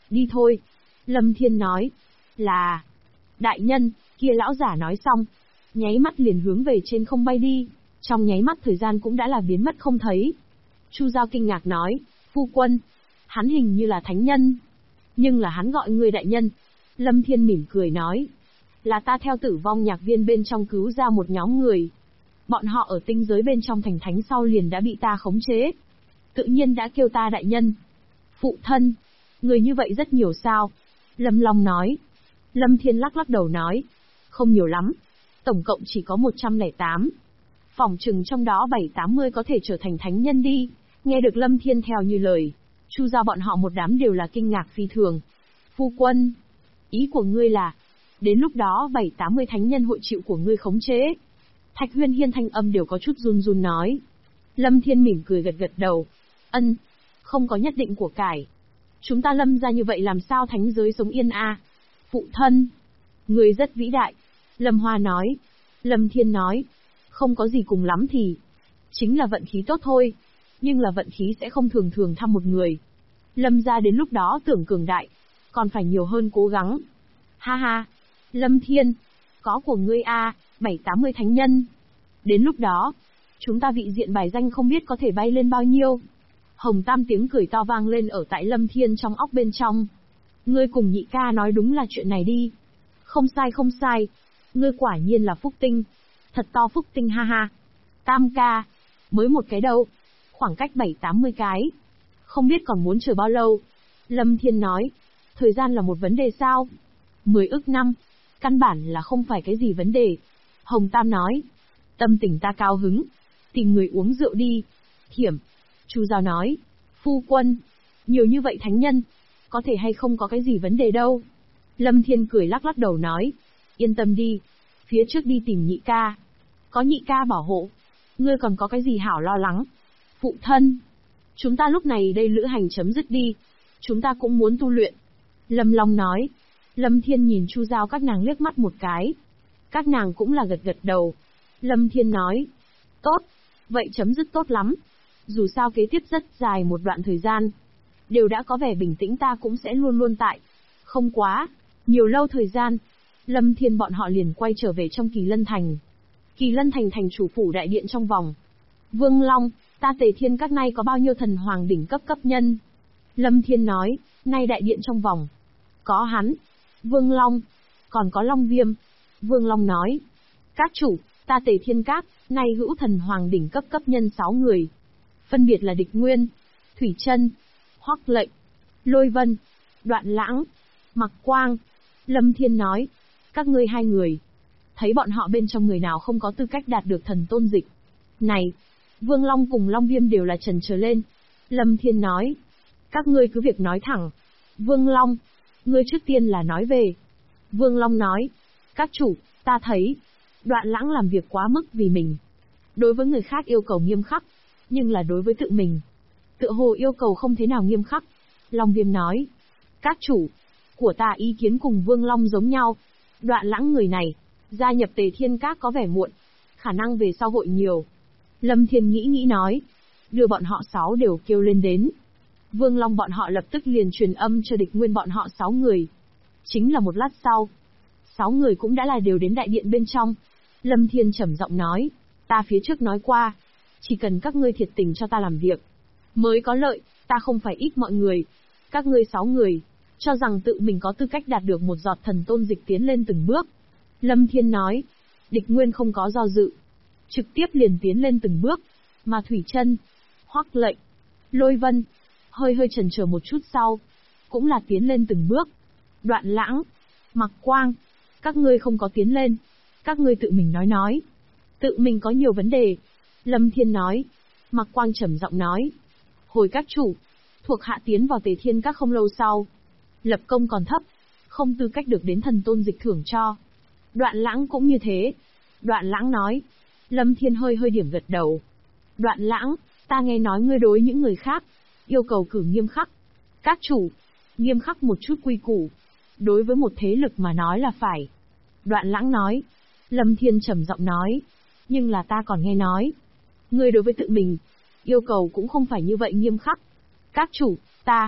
Đi thôi. Lâm Thiên nói. Là. Đại nhân, kia lão giả nói xong. Nháy mắt liền hướng về trên không bay đi. Trong nháy mắt thời gian cũng đã là biến mất không thấy. Chu Giao kinh ngạc nói. Phu quân. Hắn hình như là thánh nhân. Nhưng là hắn gọi người đại nhân. Lâm Thiên mỉm cười nói. Là ta theo Tử Vong Nhạc Viên bên trong cứu ra một nhóm người. Bọn họ ở tinh giới bên trong thành thánh sau liền đã bị ta khống chế. Tự nhiên đã kêu ta đại nhân. Phụ thân. Người như vậy rất nhiều sao? Lâm Long nói. Lâm Thiên lắc lắc đầu nói. Không nhiều lắm. Tổng cộng chỉ có 108. Phỏng chừng trong đó 7-80 có thể trở thành thánh nhân đi. Nghe được Lâm Thiên theo như lời. Chu Giao bọn họ một đám đều là kinh ngạc phi thường. Phu quân. Ý của ngươi là. Đến lúc đó 7-80 thánh nhân hội chịu của ngươi khống chế. Thạch Huyên Hiên thanh âm đều có chút run run nói. Lâm Thiên mỉm cười gật gật đầu. Ân. Không có nhất định của cải. Chúng ta Lâm ra như vậy làm sao thánh giới sống yên a? Phụ thân. Người rất vĩ đại. Lâm Hoa nói. Lâm Thiên nói. Không có gì cùng lắm thì. Chính là vận khí tốt thôi. Nhưng là vận khí sẽ không thường thường thăm một người. Lâm ra đến lúc đó tưởng cường đại. Còn phải nhiều hơn cố gắng. Ha ha. Lâm Thiên. Có của ngươi a, 7-80 thánh nhân. Đến lúc đó. Chúng ta vị diện bài danh không biết có thể bay lên bao nhiêu. Hồng Tam tiếng cười to vang lên ở tại Lâm Thiên trong óc bên trong. Ngươi cùng nhị ca nói đúng là chuyện này đi. Không sai không sai. Ngươi quả nhiên là phúc tinh. Thật to phúc tinh ha ha. Tam ca. Mới một cái đâu. Khoảng cách 7-80 cái. Không biết còn muốn chờ bao lâu. Lâm Thiên nói. Thời gian là một vấn đề sao? 10 ức năm. Căn bản là không phải cái gì vấn đề. Hồng Tam nói. Tâm tình ta cao hứng. Tìm người uống rượu đi. Thiểm. Chu Giao nói. Phu quân. Nhiều như vậy thánh nhân. Có thể hay không có cái gì vấn đề đâu. Lâm Thiên cười lắc lắc đầu nói. Yên tâm đi. Phía trước đi tìm nhị ca. Có nhị ca bảo hộ. Ngươi còn có cái gì hảo lo lắng. Phụ thân. Chúng ta lúc này đây lữ hành chấm dứt đi. Chúng ta cũng muốn tu luyện. Lâm Long nói. Lâm Thiên nhìn Chu Giao các nàng liếc mắt một cái. Các nàng cũng là gật gật đầu. Lâm Thiên nói. Tốt. Vậy chấm dứt tốt lắm. Dù sao kế tiếp rất dài một đoạn thời gian. Đều đã có vẻ bình tĩnh ta cũng sẽ luôn luôn tại. Không quá. Nhiều lâu thời gian. Lâm Thiên bọn họ liền quay trở về trong Kỳ Lân Thành. Kỳ Lân Thành thành chủ phủ đại điện trong vòng. Vương Long, ta Tề Thiên các nay có bao nhiêu thần hoàng đỉnh cấp cấp nhân? Lâm Thiên nói, nay đại điện trong vòng. Có hắn. Vương Long. Còn có Long Viêm. Vương Long nói. Các chủ, ta Tề Thiên các, nay hữu thần hoàng đỉnh cấp cấp nhân 6 người. Phân biệt là Địch Nguyên, Thủy Chân, Hoắc Lệnh, Lôi Vân, Đoạn Lãng, Mặc Quang. Lâm Thiên nói. Các ngươi 2 người. Thấy bọn họ bên trong người nào không có tư cách đạt được thần tôn dịch. Này. Vương Long cùng Long Viêm đều là trần trở lên. Lâm Thiên nói. Các ngươi cứ việc nói thẳng. Vương Long. Ngươi trước tiên là nói về. Vương Long nói. Các chủ, ta thấy. Đoạn Lãng làm việc quá mức vì mình. Đối với người khác yêu cầu nghiêm khắc. Nhưng là đối với tự mình. Tựa hồ yêu cầu không thế nào nghiêm khắc. Long Viêm nói. Các chủ. Của ta ý kiến cùng Vương Long giống nhau. Đoạn Lãng người này. Gia nhập Tề Thiên các có vẻ muộn. Khả năng về sau hội nhiều. Lâm Thiên nghĩ nói. Đưa bọn họ 6 đều kêu lên đến. Vương Long bọn họ lập tức liền truyền âm cho Địch Nguyên bọn họ 6 người. Chính là một lát sau. 6 người cũng đã là đều đến đại điện bên trong. Lâm Thiên trầm giọng nói. Ta phía trước nói qua. Chỉ cần các ngươi thiệt tình cho ta làm việc. Mới có lợi, ta không phải ít mọi người. Các ngươi 6 người. Cho rằng tự mình có tư cách đạt được một giọt thần tôn dịch tiến lên từng bước. Lâm Thiên nói. Địch Nguyên không có do dự. Trực tiếp liền tiến lên từng bước. Mà Thủy Chân, Hoắc Lệnh, Lôi Vân, hơi chần chờ một chút sau. Cũng là tiến lên từng bước. Đoạn Lãng, Mặc Quang. Các ngươi không có tiến lên. Các ngươi tự mình nói. Tự mình có nhiều vấn đề. Lâm Thiên nói. Mặc Quang trầm giọng nói. Hồi các chủ. Thuộc hạ tiến vào Tề Thiên các không lâu sau. Lập công còn thấp. Không tư cách được đến thần tôn dịch thưởng cho. Đoạn Lãng cũng như thế. Đoạn Lãng nói. Lâm Thiên hơi điểm gật đầu. Đoạn Lãng, ta nghe nói ngươi đối những người khác. Yêu cầu cử nghiêm khắc. Các chủ. Nghiêm khắc một chút quy củ. Đối với một thế lực mà nói là phải. Đoạn Lãng nói. Lâm Thiên trầm giọng nói. Nhưng là ta còn nghe nói. Ngươi đối với tự mình. Yêu cầu cũng không phải như vậy nghiêm khắc. Các chủ, ta.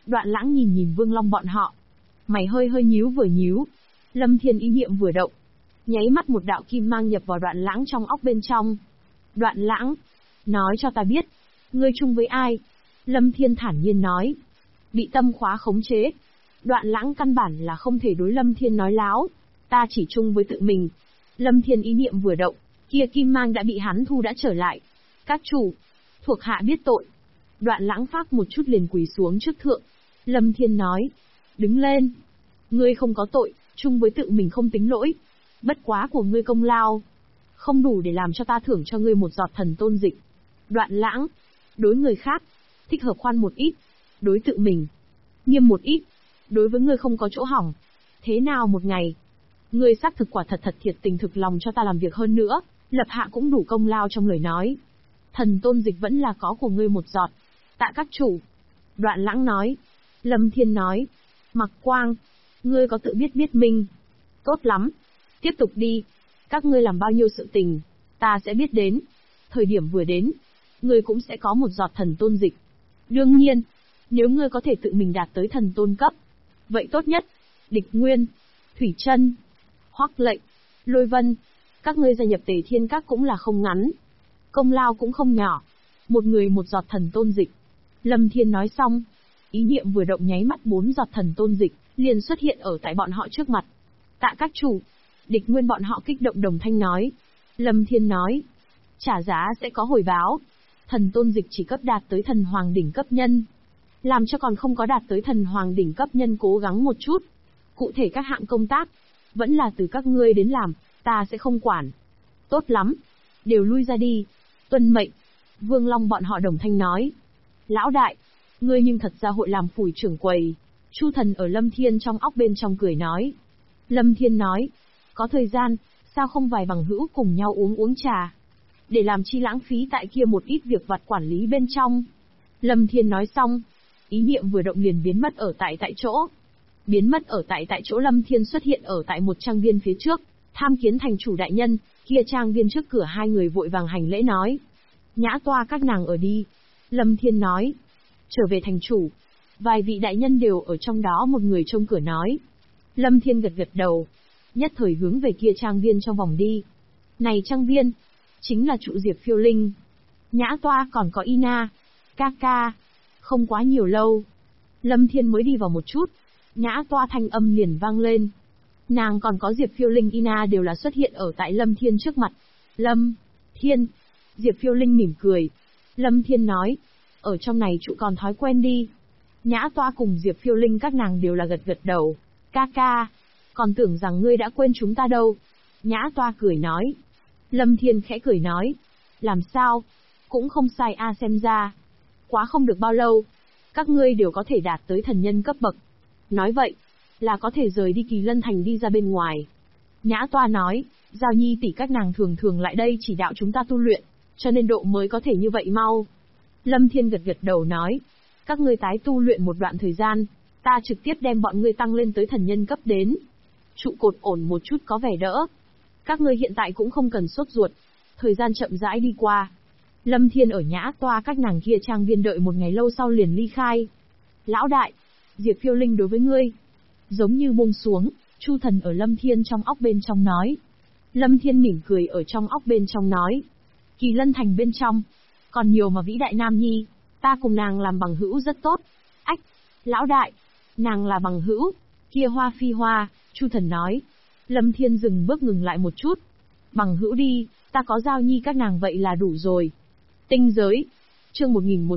Đoạn Lãng nhìn nhìn Vương Long bọn họ. Mày hơi hơi nhíu vừa nhíu. Lâm Thiên ý niệm vừa động. Nháy mắt một đạo kim mang nhập vào Đoạn Lãng trong óc bên trong. Đoạn Lãng, nói cho ta biết, ngươi chung với ai? Lâm Thiên thản nhiên nói. Bị tâm khóa khống chế. Đoạn Lãng căn bản là không thể đối Lâm Thiên nói láo. Ta chỉ chung với tự mình. Lâm Thiên ý niệm vừa động, kia kim mang đã bị hắn thu đã trở lại. Các chủ, thuộc hạ biết tội. Đoạn Lãng phác một chút liền quỳ xuống trước thượng. Lâm Thiên nói, đứng lên. Ngươi không có tội, chung với tự mình không tính lỗi. Bất quá của ngươi công lao không đủ để làm cho ta thưởng cho ngươi một giọt thần tôn dịch. Đoạn Lãng, đối người khác, thích hợp khoan một ít. Đối tự mình, nghiêm một ít. Đối với ngươi không có chỗ hỏng. Thế nào một ngày, ngươi xác thực quả thật thật thiệt tình thực lòng cho ta làm việc hơn nữa, lập hạ cũng đủ công lao trong lời nói. Thần tôn dịch vẫn là có của ngươi một giọt. Tạ các chủ. Đoạn Lãng nói. Lâm Thiên nói. Mặc Quang, ngươi có tự biết biết minh. Tốt lắm. Tiếp tục đi. Các ngươi làm bao nhiêu sự tình, ta sẽ biết đến. Thời điểm vừa đến, ngươi cũng sẽ có một giọt thần tôn dịch. Đương nhiên, nếu ngươi có thể tự mình đạt tới thần tôn cấp, vậy tốt nhất. Địch Nguyên, Thủy Chân, Hoắc Lệnh, Lôi Vân, các ngươi gia nhập Tề Thiên Các cũng là không ngắn. Công lao cũng không nhỏ. Một người một giọt thần tôn dịch. Lâm Thiên nói xong, ý niệm vừa động nháy mắt 4 giọt thần tôn dịch liền xuất hiện ở tại bọn họ trước mặt. Tạ các chủ. Địch Nguyên bọn họ kích động đồng thanh nói. Lâm Thiên nói, trả giá sẽ có hồi báo. Thần tôn dịch chỉ cấp đạt tới thần hoàng đỉnh cấp nhân. Làm cho còn không có đạt tới thần hoàng đỉnh cấp nhân cố gắng một chút. Cụ thể các hạng công tác, vẫn là từ các ngươi đến làm, ta sẽ không quản. Tốt lắm. Đều lui ra đi. Tuân mệnh. Vương Long bọn họ đồng thanh nói. Lão đại, ngươi nhưng thật ra hội làm phủi trưởng quầy. Chu Thần ở Lâm Thiên trong óc bên trong cười nói. Lâm Thiên nói, có thời gian, sao không vài bằng hữu cùng nhau uống trà. Để làm chi lãng phí tại kia một ít việc vặt quản lý bên trong. Lâm Thiên nói xong, ý niệm vừa động liền biến mất ở tại chỗ. Biến mất ở tại chỗ Lâm Thiên xuất hiện ở tại một trang viên phía trước, tham kiến thành chủ đại nhân, kia trang viên trước cửa hai người vội vàng hành lễ nói. Nhã toa các nàng ở đi. Lâm Thiên nói. Trở về thành chủ. Vài vị đại nhân đều ở trong đó một người trông cửa nói. Lâm Thiên gật gật đầu. Nhất thời hướng về kia trang viên trong vòng đi. Này trang viên, chính là trụ Diệp Phiêu Linh. Nhã toa còn có Ina. Ca. Không quá nhiều lâu. Lâm Thiên mới đi vào một chút. Nhã toa thanh âm liền vang lên. Nàng còn có Diệp Phiêu Linh Ina đều là xuất hiện ở tại Lâm Thiên trước mặt. Lâm Thiên. Diệp Phiêu Linh mỉm cười. Lâm Thiên nói. Ở trong này trụ còn thói quen đi. Nhã toa cùng Diệp Phiêu Linh các nàng đều là gật gật đầu. Ca. Còn tưởng rằng ngươi đã quên chúng ta đâu. Nhã toa cười nói. Lâm Thiên khẽ cười nói. Làm sao? Cũng không sai xem ra. Quá không được bao lâu. Các ngươi đều có thể đạt tới thần nhân cấp bậc. Nói vậy, là có thể rời đi Kỳ Lân Thành đi ra bên ngoài. Nhã toa nói, Giao Nhi tỷ các nàng thường thường lại đây chỉ đạo chúng ta tu luyện, cho nên độ mới có thể như vậy mau. Lâm Thiên gật gật đầu nói, các ngươi tái tu luyện một đoạn thời gian, ta trực tiếp đem bọn ngươi tăng lên tới thần nhân cấp đến. Trụ cột ổn một chút có vẻ đỡ. Các ngươi hiện tại cũng không cần sốt ruột, thời gian chậm rãi đi qua. Lâm Thiên ở Nhã toa các nàng kia trang viên đợi một ngày lâu sau liền ly khai. Lão đại, Diệp Phiêu Linh đối với ngươi, giống như buông xuống, Chu Thần ở Lâm Thiên trong óc bên trong nói. Lâm Thiên mỉm cười ở trong óc bên trong nói. Kỳ Lân Thành bên trong, còn nhiều mà vĩ đại nam nhi, ta cùng nàng làm bằng hữu rất tốt. Ách, lão đại, nàng là bằng hữu, kia Hoa Phi Hoa, Chu Thần nói. Lâm Thiên dừng bước ngừng lại một chút. Bằng hữu đi, ta có Giao Nhi các nàng vậy là đủ rồi. Tinh giới, chương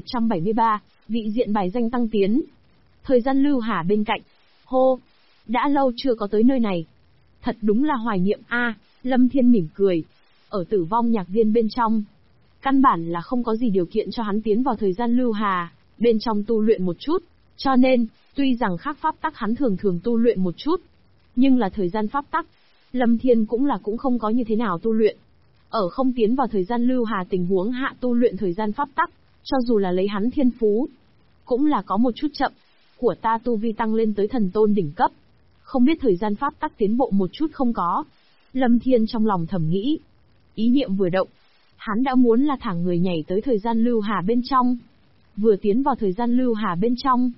1173, vị diện bài danh tăng tiến. Thời gian lưu hà bên cạnh. Hô, đã lâu chưa có tới nơi này. Thật đúng là hoài niệm Lâm Thiên mỉm cười. Ở Tử Vong Nhạc Viên bên trong, căn bản là không có gì điều kiện cho hắn tiến vào thời gian lưu hà bên trong tu luyện một chút, cho nên, tuy rằng khác pháp tắc hắn thường thường tu luyện một chút, nhưng là thời gian pháp tắc, Lâm Thiên cũng không có như thế nào tu luyện. Ở không tiến vào thời gian lưu hà tình huống hạ tu luyện thời gian pháp tắc, cho dù là lấy hắn thiên phú, cũng là có một chút chậm. Của ta tu vi tăng lên tới thần tôn đỉnh cấp, không biết thời gian pháp tắc tiến bộ một chút không có. Lâm Thiên trong lòng thầm nghĩ. Ý niệm vừa động, hắn đã muốn là thả người nhảy tới thời gian lưu hà bên trong. Vừa tiến vào thời gian lưu hà bên trong,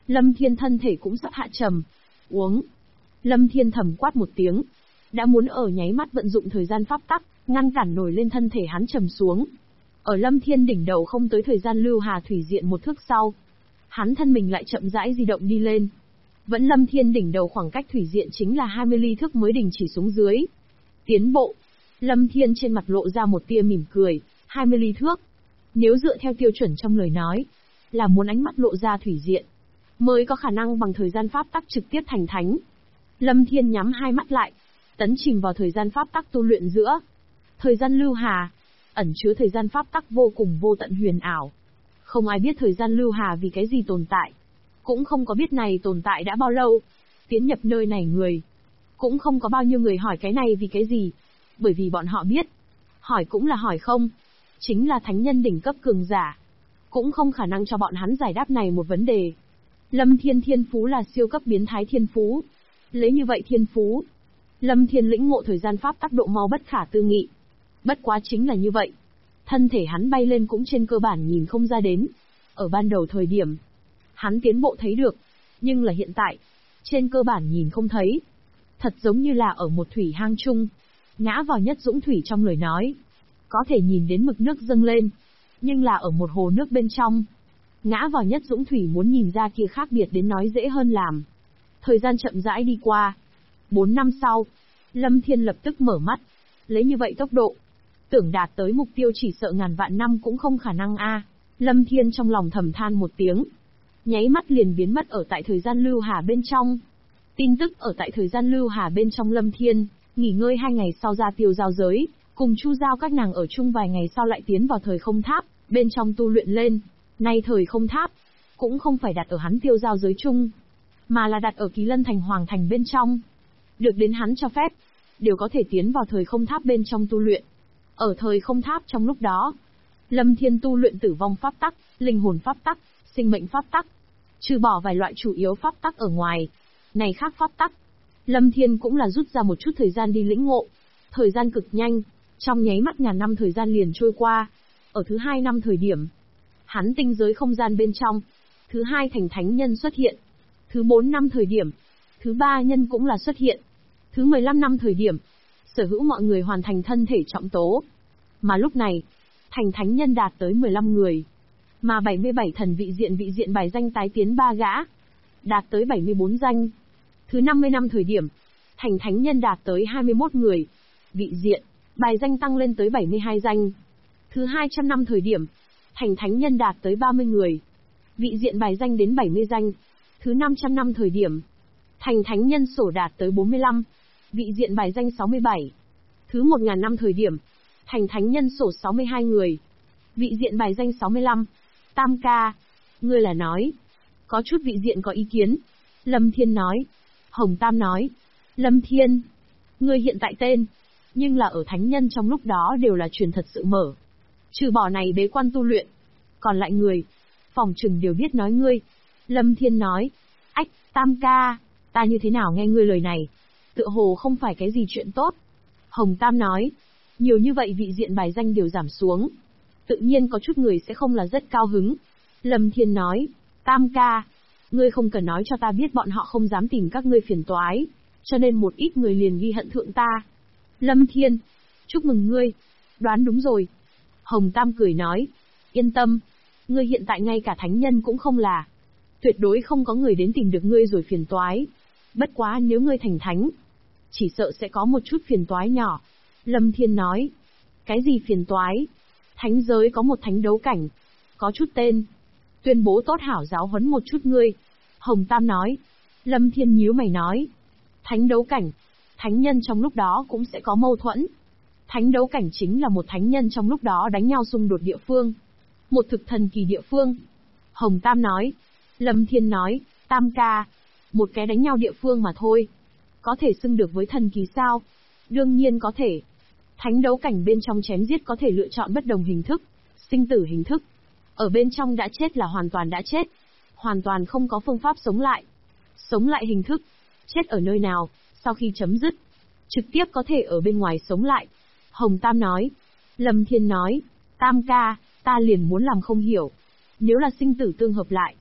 Lâm Thiên thân thể cũng sắp hạ trầm. Uống. Lâm Thiên thầm quát một tiếng. Đã muốn ở nháy mắt vận dụng thời gian pháp tắc, ngăn cản nổi lên thân thể hắn trầm xuống. Ở Lâm Thiên đỉnh đầu không tới thời gian lưu hà thủy diện một thước sau. Hắn thân mình lại chậm rãi di động đi lên. Vẫn Lâm Thiên đỉnh đầu khoảng cách thủy diện chính là 20 ly thước mới đình chỉ xuống dưới. Tiến bộ. Lâm Thiên trên mặt lộ ra một tia mỉm cười, 20 ly thước. Nếu dựa theo tiêu chuẩn trong lời nói, là muốn ánh mắt lộ ra thủy diện, mới có khả năng bằng thời gian pháp tắc trực tiếp thành thánh. Lâm Thiên nhắm hai mắt lại, tấn chìm vào thời gian pháp tắc tu luyện giữa. Thời gian lưu hà, ẩn chứa thời gian pháp tắc vô cùng vô tận huyền ảo. Không ai biết thời gian lưu hà vì cái gì tồn tại, cũng không có biết này tồn tại đã bao lâu. Tiến nhập nơi này người, cũng không có bao nhiêu người hỏi cái này vì cái gì, bởi vì bọn họ biết, hỏi cũng là hỏi không. Chính là thánh nhân đỉnh cấp cường giả, cũng không khả năng cho bọn hắn giải đáp này một vấn đề. Lâm Thiên thiên phú là siêu cấp biến thái thiên phú. Lấy như vậy thiên phú, Lâm Thiên lĩnh ngộ thời gian pháp tắc độ mau bất khả tư nghị. Bất quá chính là như vậy, thân thể hắn bay lên cũng trên cơ bản nhìn không ra đến. Ở ban đầu thời điểm, hắn tiến bộ thấy được, nhưng là hiện tại, trên cơ bản nhìn không thấy. Thật giống như là ở một thủy hang chung, ngã vào nhất dũng thủy trong lời nói. Có thể nhìn đến mực nước dâng lên, nhưng là ở một hồ nước bên trong. Ngã vào nhất dũng thủy muốn nhìn ra kia khác biệt đến nói dễ hơn làm. Thời gian chậm rãi đi qua. 4 năm sau, Lâm Thiên lập tức mở mắt. Lấy như vậy tốc độ, tưởng đạt tới mục tiêu chỉ sợ ngàn vạn năm cũng không khả năng a. Lâm Thiên trong lòng thầm than một tiếng. Nháy mắt liền biến mất ở tại thời gian lưu hà bên trong. Tin tức ở tại thời gian lưu hà bên trong Lâm Thiên, nghỉ ngơi 2 ngày sau ra tiêu giao giới, cùng Chu Giao các nàng ở chung vài ngày sau lại tiến vào thời không tháp, bên trong tu luyện lên. Nay thời không tháp, cũng không phải đặt ở hắn tiêu giao giới chung, mà là đặt ở Kỳ Lân Thành Hoàng Thành bên trong. Được đến hắn cho phép, đều có thể tiến vào thời không tháp bên trong tu luyện. Ở thời không tháp trong lúc đó, Lâm Thiên tu luyện tử vong pháp tắc, linh hồn pháp tắc, sinh mệnh pháp tắc. Trừ bỏ vài loại chủ yếu pháp tắc ở ngoài, này khác pháp tắc, Lâm Thiên cũng là rút ra một chút thời gian đi lĩnh ngộ. Thời gian cực nhanh, trong nháy mắt ngàn năm thời gian liền trôi qua. Ở thứ 2 năm thời điểm, hắn tinh giới không gian bên trong, thứ 2 thành thánh nhân xuất hiện. Thứ 4 năm thời điểm, thứ 3 nhân cũng là xuất hiện. Thứ 15 năm thời điểm, sở hữu mọi người hoàn thành thân thể trọng tố. Mà lúc này, thành thánh nhân đạt tới 15 người. Mà 77 thần vị diện bài danh tái tiến 3 gã, đạt tới 74 danh. Thứ 50 năm thời điểm, thành thánh nhân đạt tới 21 người. Vị diện, bài danh tăng lên tới 72 danh. Thứ 200 năm thời điểm, thành thánh nhân đạt tới 30 người. Vị diện bài danh đến 70 danh. Thứ 500 năm thời điểm, thành thánh nhân sổ đạt tới 45. Vị diện bài danh 67. Thứ 1000 năm thời điểm, thành thánh nhân sổ 62 người. Vị diện bài danh 65. Tam ca, ngươi là nói. Có chút vị diện có ý kiến. Lâm Thiên nói. Hồng Tam nói. Lâm Thiên, ngươi hiện tại tên, nhưng là ở thánh nhân trong lúc đó đều là truyền thật sự mở. Trừ bỏ này bế quan tu luyện, còn lại người, phòng trừng đều biết nói ngươi. Lâm Thiên nói. Ách, Tam ca, ta như thế nào nghe ngươi lời này? Tựa hồ không phải cái gì chuyện tốt. Hồng Tam nói. Nhiều như vậy vị diện bài danh đều giảm xuống, tự nhiên có chút người sẽ không là rất cao hứng. Lâm Thiên nói. Tam ca, ngươi không cần nói cho ta biết bọn họ không dám tìm các ngươi phiền toái, cho nên một ít người liền ghi hận thượng ta. Lâm Thiên, chúc mừng ngươi, đoán đúng rồi. Hồng Tam cười nói. Yên tâm, ngươi hiện tại ngay cả thánh nhân cũng không là. Tuyệt đối không có người đến tìm được ngươi rồi phiền toái. Bất quá nếu ngươi thành thánh, chỉ sợ sẽ có một chút phiền toái nhỏ. Lâm Thiên nói. Cái gì phiền toái? Thánh giới có một thánh đấu cảnh, có chút tên. Tuyên bố tốt hảo giáo huấn một chút ngươi. Hồng Tam nói. Lâm Thiên nhíu mày nói. Thánh đấu cảnh, thánh nhân trong lúc đó cũng sẽ có mâu thuẫn. Thánh đấu cảnh chính là một thánh nhân trong lúc đó đánh nhau xung đột địa phương. Một thực thần kỳ địa phương. Hồng Tam nói. Lâm Thiên nói. Tam ca, một cái đánh nhau địa phương mà thôi. Có thể xưng được với thần kỳ sao? Đương nhiên có thể. Thánh đấu cảnh bên trong chém giết có thể lựa chọn bất đồng hình thức, sinh tử hình thức. Ở bên trong đã chết là hoàn toàn đã chết, hoàn toàn không có phương pháp sống lại. Sống lại hình thức, chết ở nơi nào, sau khi chấm dứt, trực tiếp có thể ở bên ngoài sống lại. Hồng Tam nói. Lâm Thiên nói. Tam ca, ta liền muốn làm không hiểu. Nếu là sinh tử tương hợp lại,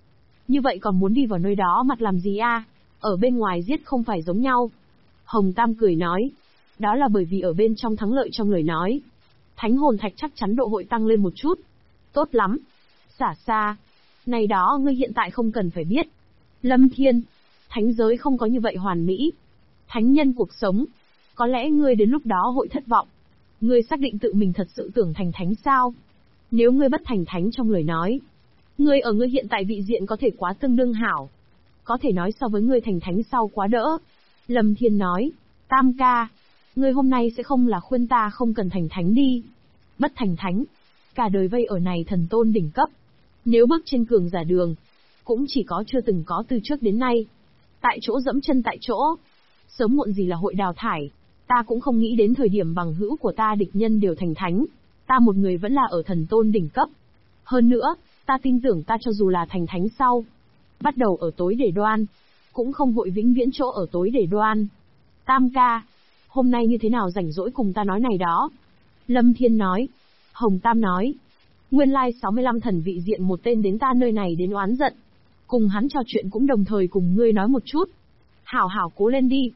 Như vậy còn muốn đi vào nơi đó mặt làm gì a? Ở bên ngoài giết không phải giống nhau. Hồng Tam cười nói. Đó là bởi vì ở bên trong thắng lợi trong lời nói. Thánh hồn thạch chắc chắn độ hội tăng lên một chút. Tốt lắm. Xả xa. Này đó ngươi hiện tại không cần phải biết. Lâm Thiên. Thánh giới không có như vậy hoàn mỹ. Thánh nhân cuộc sống. Có lẽ ngươi đến lúc đó hội thất vọng. Ngươi xác định tự mình thật sự tưởng thành thánh sao? Nếu ngươi bất thành thánh trong lời nói, ngươi ở ngươi hiện tại vị diện có thể quá tương đương hảo. Có thể nói so với ngươi thành thánh sau quá đỡ. Lâm Thiên nói, Tam ca, ngươi hôm nay sẽ không là khuyên ta không cần thành thánh đi. Bất thành thánh, cả đời vây ở này thần tôn đỉnh cấp. Nếu bước trên cường giả đường, cũng chỉ có chưa từng có từ trước đến nay. Tại chỗ dẫm chân tại chỗ, sớm muộn gì là hội đào thải. Ta cũng không nghĩ đến thời điểm bằng hữu của ta địch nhân đều thành thánh. Ta một người vẫn là ở thần tôn đỉnh cấp. Hơn nữa, ta tin tưởng ta cho dù là thành thánh sau, bắt đầu ở tối để đoan, cũng không vội vĩnh viễn chỗ ở tối để đoan. Tam ca, hôm nay như thế nào rảnh rỗi cùng ta nói này đó? Lâm Thiên nói. Hồng Tam nói. Nguyên lai 65 thần vị diện một tên đến ta nơi này đến oán giận. Cùng hắn trò chuyện cũng đồng thời cùng ngươi nói một chút. Hảo hảo cố lên đi.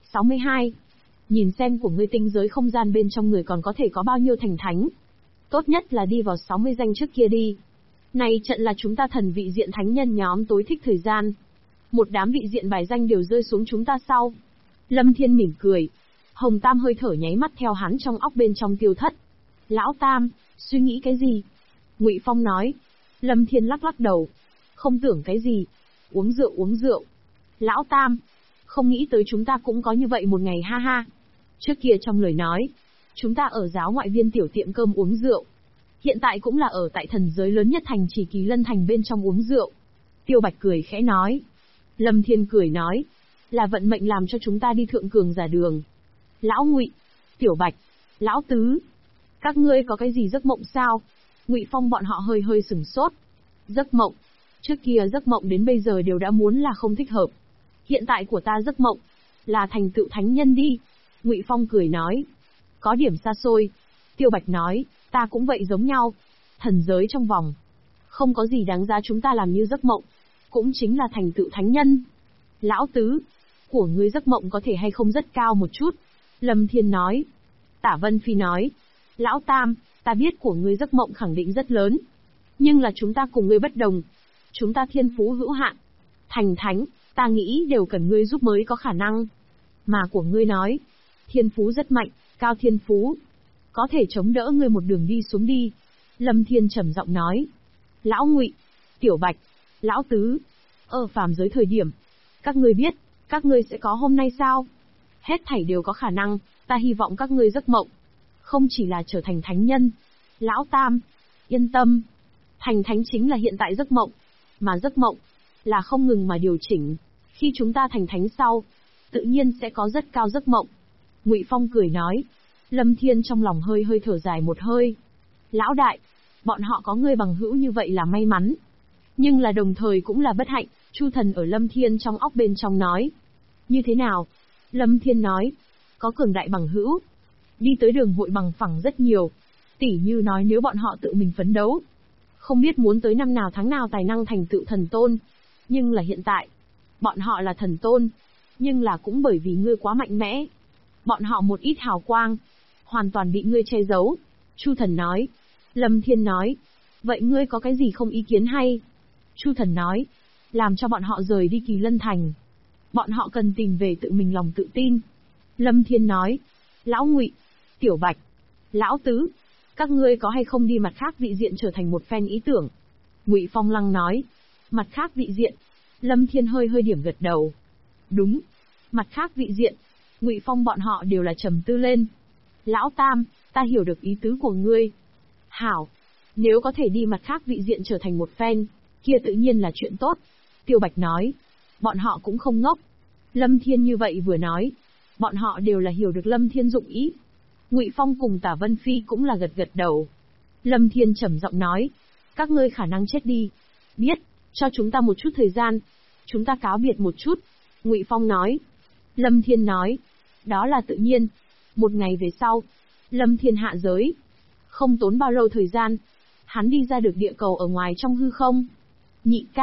62. Nhìn xem của ngươi tinh giới không gian bên trong người còn có thể có bao nhiêu thành thánh. Tốt nhất là đi vào 60 danh trước kia đi. Này trận là chúng ta thần vị diện thánh nhân nhóm tối thích thời gian. Một đám vị diện bài danh đều rơi xuống chúng ta sau. Lâm Thiên mỉm cười. Hồng Tam hơi thở nháy mắt theo hắn trong óc bên trong tiêu thất. Lão Tam, suy nghĩ cái gì? Ngụy Phong nói. Lâm Thiên lắc lắc đầu. Không tưởng cái gì. Uống rượu uống rượu. Lão Tam, không nghĩ tới chúng ta cũng có như vậy một ngày ha ha. Trước kia trong lời nói, chúng ta ở giáo ngoại viên tiểu tiệm cơm uống rượu. Hiện tại cũng là ở tại thần giới lớn nhất thành chỉ Kỳ Lân Thành bên trong uống rượu. Tiêu Bạch cười khẽ nói. Lâm Thiên cười nói. Là vận mệnh làm cho chúng ta đi thượng cường giả đường. Lão Ngụy, Tiểu Bạch, Lão Tứ, các ngươi có cái gì giấc mộng sao? Ngụy Phong bọn họ hơi hơi sửng sốt. Giấc mộng? Trước kia giấc mộng đến bây giờ đều đã muốn là không thích hợp. Hiện tại của ta giấc mộng là thành tựu thánh nhân đi. Ngụy Phong cười nói. Có điểm xa xôi. Tiêu Bạch nói, ta cũng vậy giống nhau. Thần giới trong vòng, không có gì đáng giá chúng ta làm như giấc mộng. Cũng chính là thành tựu thánh nhân. Lão Tứ, của ngươi giấc mộng có thể hay không rất cao một chút. Lâm Thiên nói. Tả Vân Phi nói. Lão Tam, ta biết của ngươi giấc mộng khẳng định rất lớn. Nhưng là chúng ta cùng ngươi bất đồng. Chúng ta thiên phú hữu hạn. Thành thánh, ta nghĩ đều cần ngươi giúp mới có khả năng. Mà của ngươi nói, thiên phú rất mạnh, cao thiên phú. Có thể chống đỡ ngươi một đường đi xuống đi. Lâm Thiên trầm giọng nói. Lão Ngụy, Tiểu Bạch, Lão Tứ, ở phàm giới thời điểm, các ngươi biết, các ngươi sẽ có hôm nay sao? Hết thảy đều có khả năng, ta hy vọng các ngươi giấc mộng không chỉ là trở thành thánh nhân. Lão Tam, yên tâm. Thành thánh chính là hiện tại giấc mộng, mà giấc mộng là không ngừng mà điều chỉnh. Khi chúng ta thành thánh sau, tự nhiên sẽ có rất cao giấc mộng. Ngụy Phong cười nói. Lâm Thiên trong lòng hơi hơi thở dài một hơi. Lão đại, bọn họ có người bằng hữu như vậy là may mắn. Nhưng là đồng thời cũng là bất hạnh. Chu Thần ở Lâm Thiên trong óc bên trong nói. Như thế nào? Lâm Thiên nói. Có cường đại bằng hữu. Đi tới đường hội bằng phẳng rất nhiều. Tỉ như nói nếu bọn họ tự mình phấn đấu, không biết muốn tới năm nào tháng nào tài năng thành tựu thần tôn. Nhưng là hiện tại, bọn họ là thần tôn, nhưng là cũng bởi vì ngươi quá mạnh mẽ. Bọn họ một ít hào quang, hoàn toàn bị ngươi che giấu. Chu Thần nói. Lâm Thiên nói. Vậy ngươi có cái gì không ý kiến hay? Chu Thần nói. Làm cho bọn họ rời đi Kỳ Lân Thành. Bọn họ cần tìm về tự mình lòng tự tin. Lâm Thiên nói. Lão Ngụy, Tiểu Bạch, Lão Tứ, các ngươi có hay không đi mặt khác vị diện trở thành một phen ý tưởng? Ngụy Phong Lăng nói. Mặt khác vị diện. Lâm Thiên hơi hơi điểm gật đầu. Đúng. Mặt khác vị diện. Ngụy Phong bọn họ đều là trầm tư lên. Lão Tam, ta hiểu được ý tứ của ngươi. Hảo. Nếu có thể đi mặt khác vị diện trở thành một phen, kia tự nhiên là chuyện tốt. Tiêu Bạch nói. Bọn họ cũng không ngốc. Lâm Thiên như vậy vừa nói, bọn họ đều là hiểu được Lâm Thiên dụng ý. Ngụy Phong cùng Tả Vân Phi cũng là gật gật đầu. Lâm Thiên trầm giọng nói. Các ngươi khả năng chết đi. Biết, cho chúng ta một chút thời gian. Chúng ta cáo biệt một chút. Ngụy Phong nói. Lâm Thiên nói. Đó là tự nhiên. Một ngày về sau, Lâm Thiên hạ giới. Không tốn bao lâu thời gian, hắn đi ra được địa cầu ở ngoài trong hư không. Nhị ca,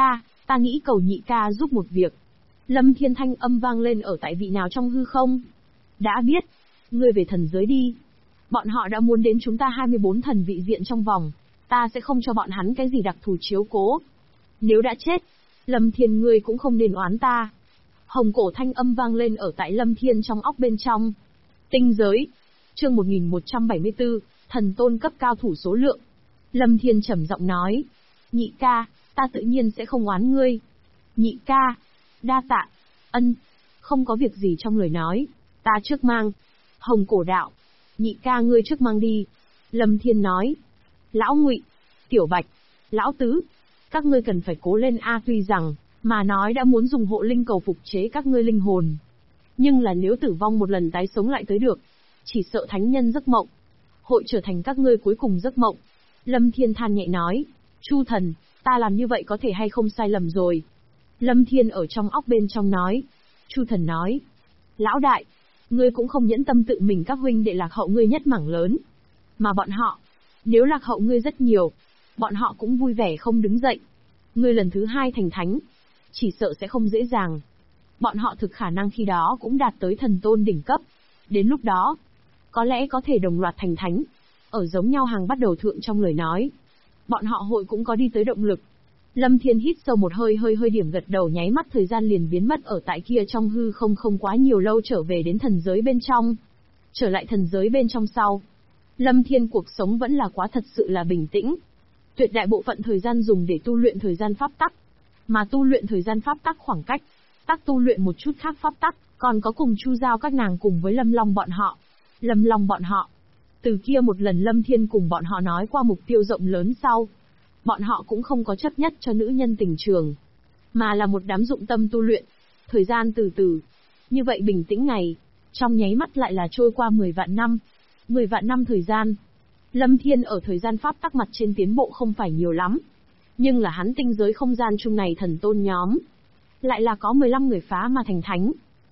Ta nghĩ cầu nhị ca giúp một việc. Lâm Thiên thanh âm vang lên ở tại vị nào trong hư không. Đã biết. Ngươi về thần giới đi. Bọn họ đã muốn đến chúng ta 24 thần vị diện trong vòng. Ta sẽ không cho bọn hắn cái gì đặc thù chiếu cố. Nếu đã chết, Lâm Thiên ngươi cũng không nên oán ta. Hồng cổ thanh âm vang lên ở tại Lâm Thiên trong óc bên trong. Tinh giới. Chương 1174, thần tôn cấp cao thủ số lượng. Lâm Thiên trầm giọng nói. Nhị ca, ta tự nhiên sẽ không oán ngươi. Nhị ca, đa tạ. Ân, không có việc gì trong lời nói. Ta trước mang. Hồng cổ đạo. Nhị ca ngươi trước mang đi. Lâm Thiên nói. Lão Ngụy, Tiểu Bạch, Lão Tứ, các ngươi cần phải cố lên a, tuy rằng mà nói đã muốn dùng hộ linh cầu phục chế các ngươi linh hồn. Nhưng là nếu tử vong một lần tái sống lại tới được, chỉ sợ thánh nhân giấc mộng hội trở thành các ngươi cuối cùng giấc mộng. Lâm Thiên than nhẹ nói. Chu thần, ta làm như vậy có thể hay không sai lầm rồi? Lâm Thiên ở trong óc bên trong nói. Chu thần nói. Lão đại, ngươi cũng không nhẫn tâm tự mình các huynh đệ lạc hậu ngươi nhất mảng lớn. Mà bọn họ, nếu lạc hậu ngươi rất nhiều, bọn họ cũng vui vẻ không đứng dậy. Ngươi lần thứ 2 thành thánh, chỉ sợ sẽ không dễ dàng. Bọn họ thực khả năng khi đó cũng đạt tới thần tôn đỉnh cấp. Đến lúc đó, có lẽ có thể đồng loạt thành thánh. Ở giống nhau hàng bắt đầu thượng trong lời nói. Bọn họ hội cũng có đi tới động lực. Lâm Thiên hít sâu một hơi điểm gật đầu, nháy mắt thời gian liền biến mất ở tại kia trong hư không, không quá nhiều lâu trở về đến thần giới bên trong. Trở lại thần giới bên trong sau, Lâm Thiên cuộc sống vẫn là quá thật sự là bình tĩnh. Tuyệt đại bộ phận thời gian dùng để tu luyện thời gian pháp tắc. Mà tu luyện thời gian pháp tắc khoảng cách, tắc tu luyện một chút khác pháp tắc, còn có cùng Chu Giao các nàng cùng với Lâm Long bọn họ. Lâm Long bọn họ. Từ kia một lần Lâm Thiên cùng bọn họ nói qua mục tiêu rộng lớn sau. Bọn họ cũng không có chấp nhất cho nữ nhân tình trường. Mà là một đám dụng tâm tu luyện. Thời gian từ từ. Như vậy bình tĩnh ngày. Trong nháy mắt lại là trôi qua 10 vạn năm. 10 vạn năm thời gian. Lâm Thiên ở thời gian pháp tắc mặt trên tiến bộ không phải nhiều lắm. Nhưng là hắn tinh giới không gian chung này thần tôn nhóm. Lại là có 15 người phá mà thành thánh.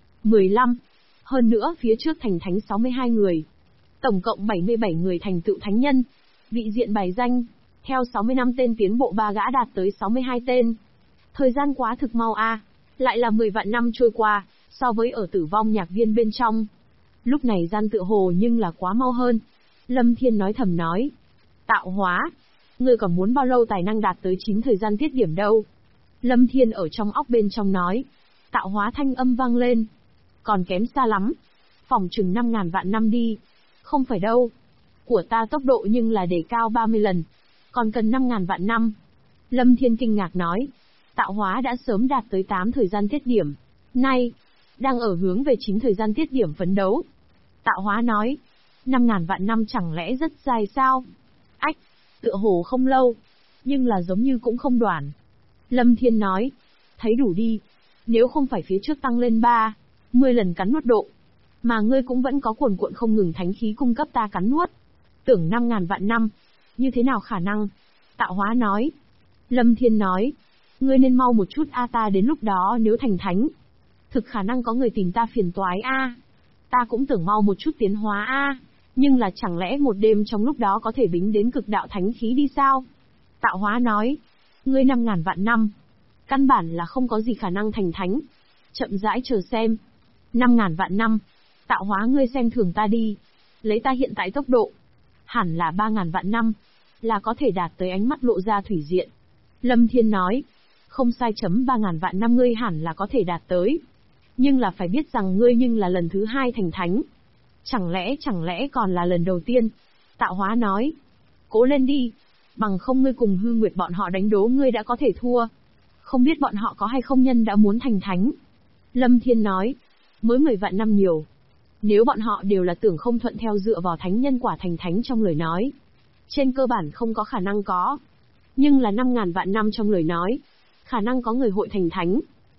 15. Hơn nữa phía trước thành thánh 62 người. Tổng cộng 77 người thành tựu thánh nhân. Vị diện bài danh. Theo 60 năm tên tiến bộ 3 gã đạt tới 62 tên. Thời gian quá thực mau a. Lại là 10 vạn năm trôi qua, so với ở tử vong nhạc viên bên trong. Lúc này gian tựa hồ nhưng là quá mau hơn. Lâm Thiên nói thầm nói. Tạo hóa. Ngươi còn muốn bao lâu tài năng đạt tới 9 thời gian tiết điểm đâu? Lâm Thiên ở trong óc bên trong nói. Tạo hóa thanh âm vang lên. Còn kém xa lắm. Phòng chừng 5.000 vạn năm đi. Không phải đâu. Của ta tốc độ nhưng là đề cao 30 lần. Còn cần 5.000 vạn năm. Lâm Thiên kinh ngạc nói. Tạo hóa đã sớm đạt tới 8 thời gian tiết điểm. Nay, đang ở hướng về 9 thời gian tiết điểm phấn đấu. Tạo hóa nói. 5.000 vạn năm chẳng lẽ rất dài sao? Ách, tựa hồ không lâu. Nhưng là giống như cũng không đoạn. Lâm Thiên nói. Thấy đủ đi. Nếu không phải phía trước tăng lên 10 lần cắn nuốt độ. Mà ngươi cũng vẫn có cuồn cuộn không ngừng thánh khí cung cấp ta cắn nuốt. Tưởng 5.000 vạn năm. Như thế nào khả năng? Tạo hóa nói. Lâm Thiên nói. Ngươi nên mau một chút a, ta đến lúc đó nếu thành thánh. Thực khả năng có người tìm ta phiền toái a. Ta cũng tưởng mau một chút tiến hóa a. Nhưng là chẳng lẽ một đêm trong lúc đó có thể bính đến cực đạo thánh khí đi sao? Tạo hóa nói. Ngươi 5.000 vạn năm. Căn bản là không có gì khả năng thành thánh. Chậm rãi chờ xem. 5.000 vạn năm. Tạo hóa ngươi xem thường ta đi. Lấy ta hiện tại tốc độ. Hẳn là 3.000 vạn năm. Là có thể đạt tới ánh mắt lộ ra thủy diện. Lâm Thiên nói. Không sai, 3.000 vạn năm ngươi hẳn là có thể đạt tới. Nhưng là phải biết rằng ngươi nhưng là lần thứ 2 thành thánh. Chẳng lẽ còn là lần đầu tiên? Tạo hóa nói. Cố lên đi. Bằng không ngươi cùng Hư Nguyệt bọn họ đánh đố ngươi đã có thể thua. Không biết bọn họ có hay không nhân đã muốn thành thánh. Lâm Thiên nói. Mới 10 vạn năm nhiều. Nếu bọn họ đều là tưởng không thuận theo dựa vào thánh nhân quả thành thánh trong lời nói. Trên cơ bản không có khả năng có. Nhưng là 5.000 vạn năm trong lời nói. Khả năng có người hội thành thánh.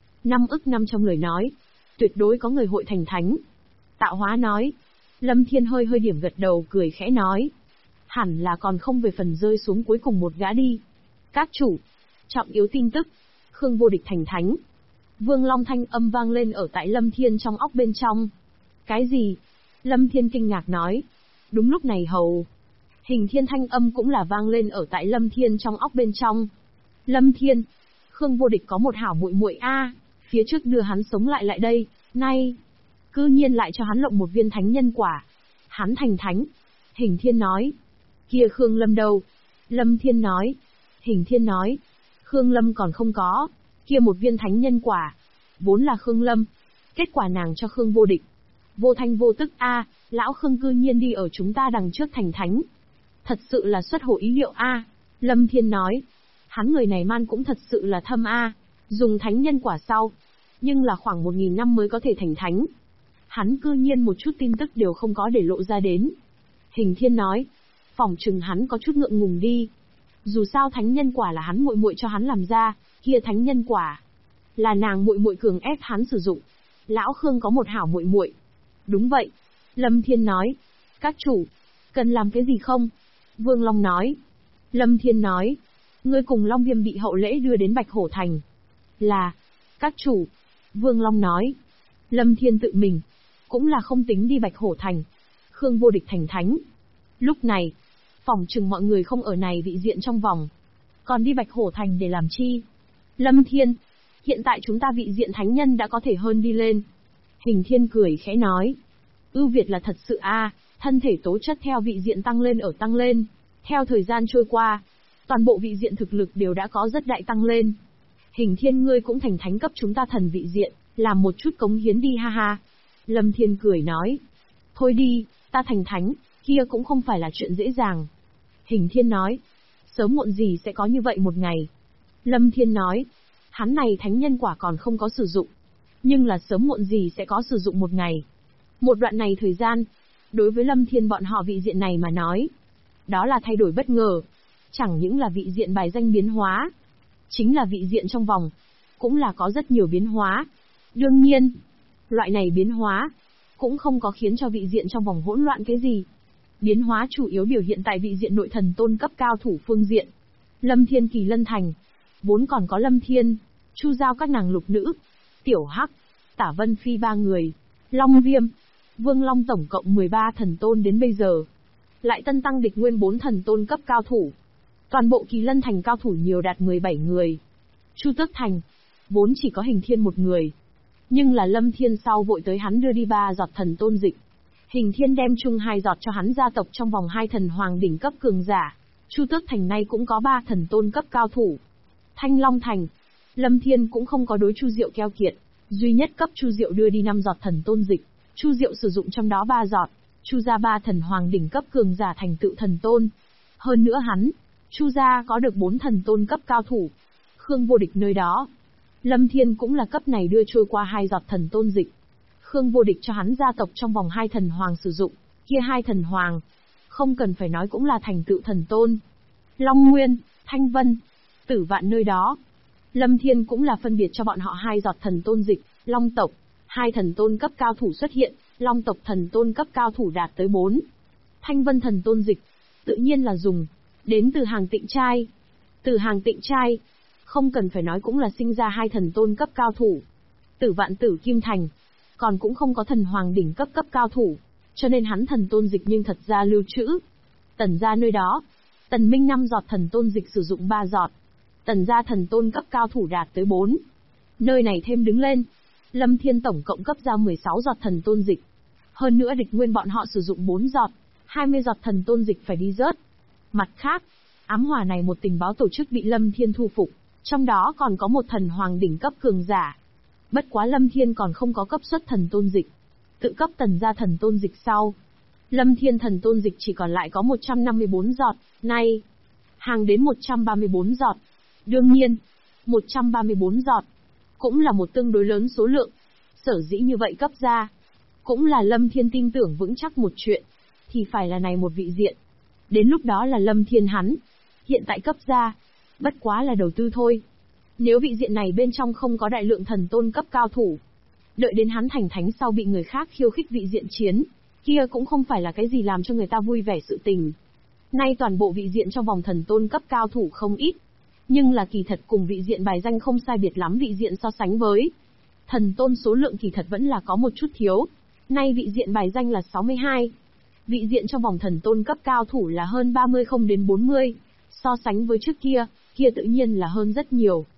5 ức năm trong lời nói. Tuyệt đối có người hội thành thánh. Tạo hóa nói. Lâm Thiên hơi điểm gật đầu cười khẽ nói. Hẳn là còn không về phần rơi xuống cuối cùng một gã đi. Các chủ. Trọng yếu tin tức. Khương Vô Địch thành thánh. Vương Long thanh âm vang lên ở tại Lâm Thiên trong óc bên trong. Cái gì? Lâm Thiên kinh ngạc nói. Đúng lúc này hầu. Hình Thiên thanh âm cũng là vang lên ở tại Lâm Thiên trong óc bên trong. Lâm Thiên. Khương Vô Địch có một hảo muội muội a, phía trước đưa hắn sống lại lại đây, nay cư nhiên lại cho hắn lộng một viên thánh nhân quả. Hắn thành thánh. Hình Thiên nói. Kia Khương Lâm đâu? Lâm Thiên nói. Hình Thiên nói. Khương Lâm còn không có. Kia một viên thánh nhân quả. Vốn là Khương Lâm. Kết quả nàng cho Khương Vô Địch. Vô thanh vô tức a, lão Khương cư nhiên đi ở chúng ta đằng trước thành thánh. Thật sự là xuất hồ ý liệu a. Lâm Thiên nói. Hắn người này man cũng thật sự là thâm a. Dùng thánh nhân quả sau. Nhưng là khoảng 1000 năm mới có thể thành thánh. Hắn cư nhiên một chút tin tức đều không có để lộ ra đến. Hình Thiên nói. Phỏng chừng hắn có chút ngượng ngùng đi. Dù sao thánh nhân quả là hắn muội muội cho hắn làm ra, kia thánh nhân quả là nàng muội muội cường ép hắn sử dụng. Lão Khương có một hảo muội muội. Đúng vậy. Lâm Thiên nói. Các chủ, cần làm cái gì không? Vương Long nói. Lâm Thiên nói. Ngươi cùng Long Viêm bị hậu lễ đưa đến Bạch Hổ Thành. Là. Các chủ. Vương Long nói. Lâm Thiên tự mình cũng là không tính đi Bạch Hổ Thành. Khương Vô Địch thành thánh. Lúc này, phỏng chừng mọi người không ở này vị diện trong vòng. Còn đi Bạch Hổ Thành để làm chi? Lâm Thiên. Hiện tại chúng ta vị diện thánh nhân đã có thể hơn đi lên. Hình Thiên cười khẽ nói. Ưu việt là thật sự a, thân thể tố chất theo vị diện tăng lên ở tăng lên. Theo thời gian trôi qua, toàn bộ vị diện thực lực đều đã có rất đại tăng lên. Hình Thiên ngươi cũng thành thánh cấp chúng ta thần vị diện, làm một chút cống hiến đi ha ha. Lâm Thiên cười nói. Thôi đi, ta thành thánh, kia cũng không phải là chuyện dễ dàng. Hình Thiên nói. Sớm muộn gì sẽ có như vậy một ngày. Lâm Thiên nói. Hắn này thánh nhân quả còn không có sử dụng. Nhưng là sớm muộn gì sẽ có sử dụng một ngày. Một đoạn này thời gian, đối với Lâm Thiên bọn họ vị diện này mà nói, đó là thay đổi bất ngờ. Chẳng những là vị diện bài danh biến hóa, chính là vị diện trong vòng, cũng là có rất nhiều biến hóa. Đương nhiên, loại này biến hóa, cũng không có khiến cho vị diện trong vòng hỗn loạn cái gì. Biến hóa chủ yếu biểu hiện tại vị diện nội thần tôn cấp cao thủ phương diện. Lâm Thiên Kỳ Lân Thành, vốn còn có Lâm Thiên, Chu Giao các nàng lục nữ, Tiểu Hắc, Tả Vân Phi 3 người, Long Viêm, Vương Long tổng cộng 13 thần tôn đến bây giờ. Lại tân tăng địch nguyên 4 thần tôn cấp cao thủ. Toàn bộ Kỳ Lân Thành cao thủ nhiều đạt 17 người. Chu Tước Thành, vốn chỉ có Hình Thiên một người. Nhưng là Lâm Thiên sau vội tới hắn đưa đi 3 giọt thần tôn dịch. Hình Thiên đem chung 2 giọt cho hắn gia tộc trong vòng 2 thần hoàng đỉnh cấp cường giả. Chu Tước Thành nay cũng có 3 thần tôn cấp cao thủ. Thanh Long Thành, Lâm Thiên cũng không có đối Chu Diệu keo kiệt, duy nhất cấp Chu Diệu đưa đi 5 giọt thần tôn dịch. Chu Diệu sử dụng trong đó 3 giọt, Chu gia 3 thần hoàng đỉnh cấp cường giả thành tựu thần tôn. Hơn nữa hắn, Chu gia có được 4 thần tôn cấp cao thủ. Khương Vô Địch nơi đó, Lâm Thiên cũng là cấp này đưa trôi qua 2 giọt thần tôn dịch. Khương Vô Địch cho hắn gia tộc trong vòng 2 thần hoàng sử dụng, kia 2 thần hoàng, không cần phải nói cũng là thành tựu thần tôn. Long Nguyên, Thanh Vân, Tử Vạn nơi đó, Lâm Thiên cũng là phân biệt cho bọn họ 2 giọt thần tôn dịch. Long tộc, 2 thần tôn cấp cao thủ xuất hiện, Long tộc thần tôn cấp cao thủ đạt tới 4. Thanh Vân thần tôn dịch, tự nhiên là dùng đến từ hàng Tịnh Trai. Từ hàng Tịnh Trai, không cần phải nói cũng là sinh ra 2 thần tôn cấp cao thủ. Tử Vạn Tử Kim Thành, còn cũng không có thần hoàng đỉnh cấp cao thủ, cho nên hắn thần tôn dịch nhưng thật ra lưu trữ. Tần gia nơi đó, Tần Minh 5 giọt thần tôn dịch sử dụng 3 giọt. Tần gia thần tôn cấp cao thủ đạt tới 4. Nơi này thêm đứng lên, Lâm Thiên tổng cộng cấp ra 16 giọt thần tôn dịch. Hơn nữa địch nguyên bọn họ sử dụng 4 giọt, 20 giọt thần tôn dịch phải đi rớt. Mặt khác, ám hỏa này một tình báo tổ chức bị Lâm Thiên thu phục, trong đó còn có một thần hoàng đỉnh cấp cường giả. Bất quá Lâm Thiên còn không có cấp xuất thần tôn dịch. Tự cấp tần gia thần tôn dịch sau, Lâm Thiên thần tôn dịch chỉ còn lại có 154 giọt, nay hàng đến 134 giọt. Đương nhiên, 134 giọt cũng là một tương đối lớn số lượng. Sở dĩ như vậy cấp ra, cũng là Lâm Thiên tin tưởng vững chắc một chuyện, thì phải là này một vị diện. Đến lúc đó là Lâm Thiên hắn, hiện tại cấp ra, bất quá là đầu tư thôi. Nếu vị diện này bên trong không có đại lượng thần tôn cấp cao thủ, đợi đến hắn thành thánh sau bị người khác khiêu khích vị diện chiến, kia cũng không phải là cái gì làm cho người ta vui vẻ sự tình. Nay toàn bộ vị diện trong vòng thần tôn cấp cao thủ không ít, nhưng là kỳ thật cùng vị diện bài danh không sai biệt lắm vị diện so sánh với. Thần tôn số lượng kỳ thật vẫn là có một chút thiếu. Nay vị diện bài danh là 62. Vị diện trong vòng thần tôn cấp cao thủ là hơn 30 không đến 40. So sánh với trước kia, kia tự nhiên là hơn rất nhiều.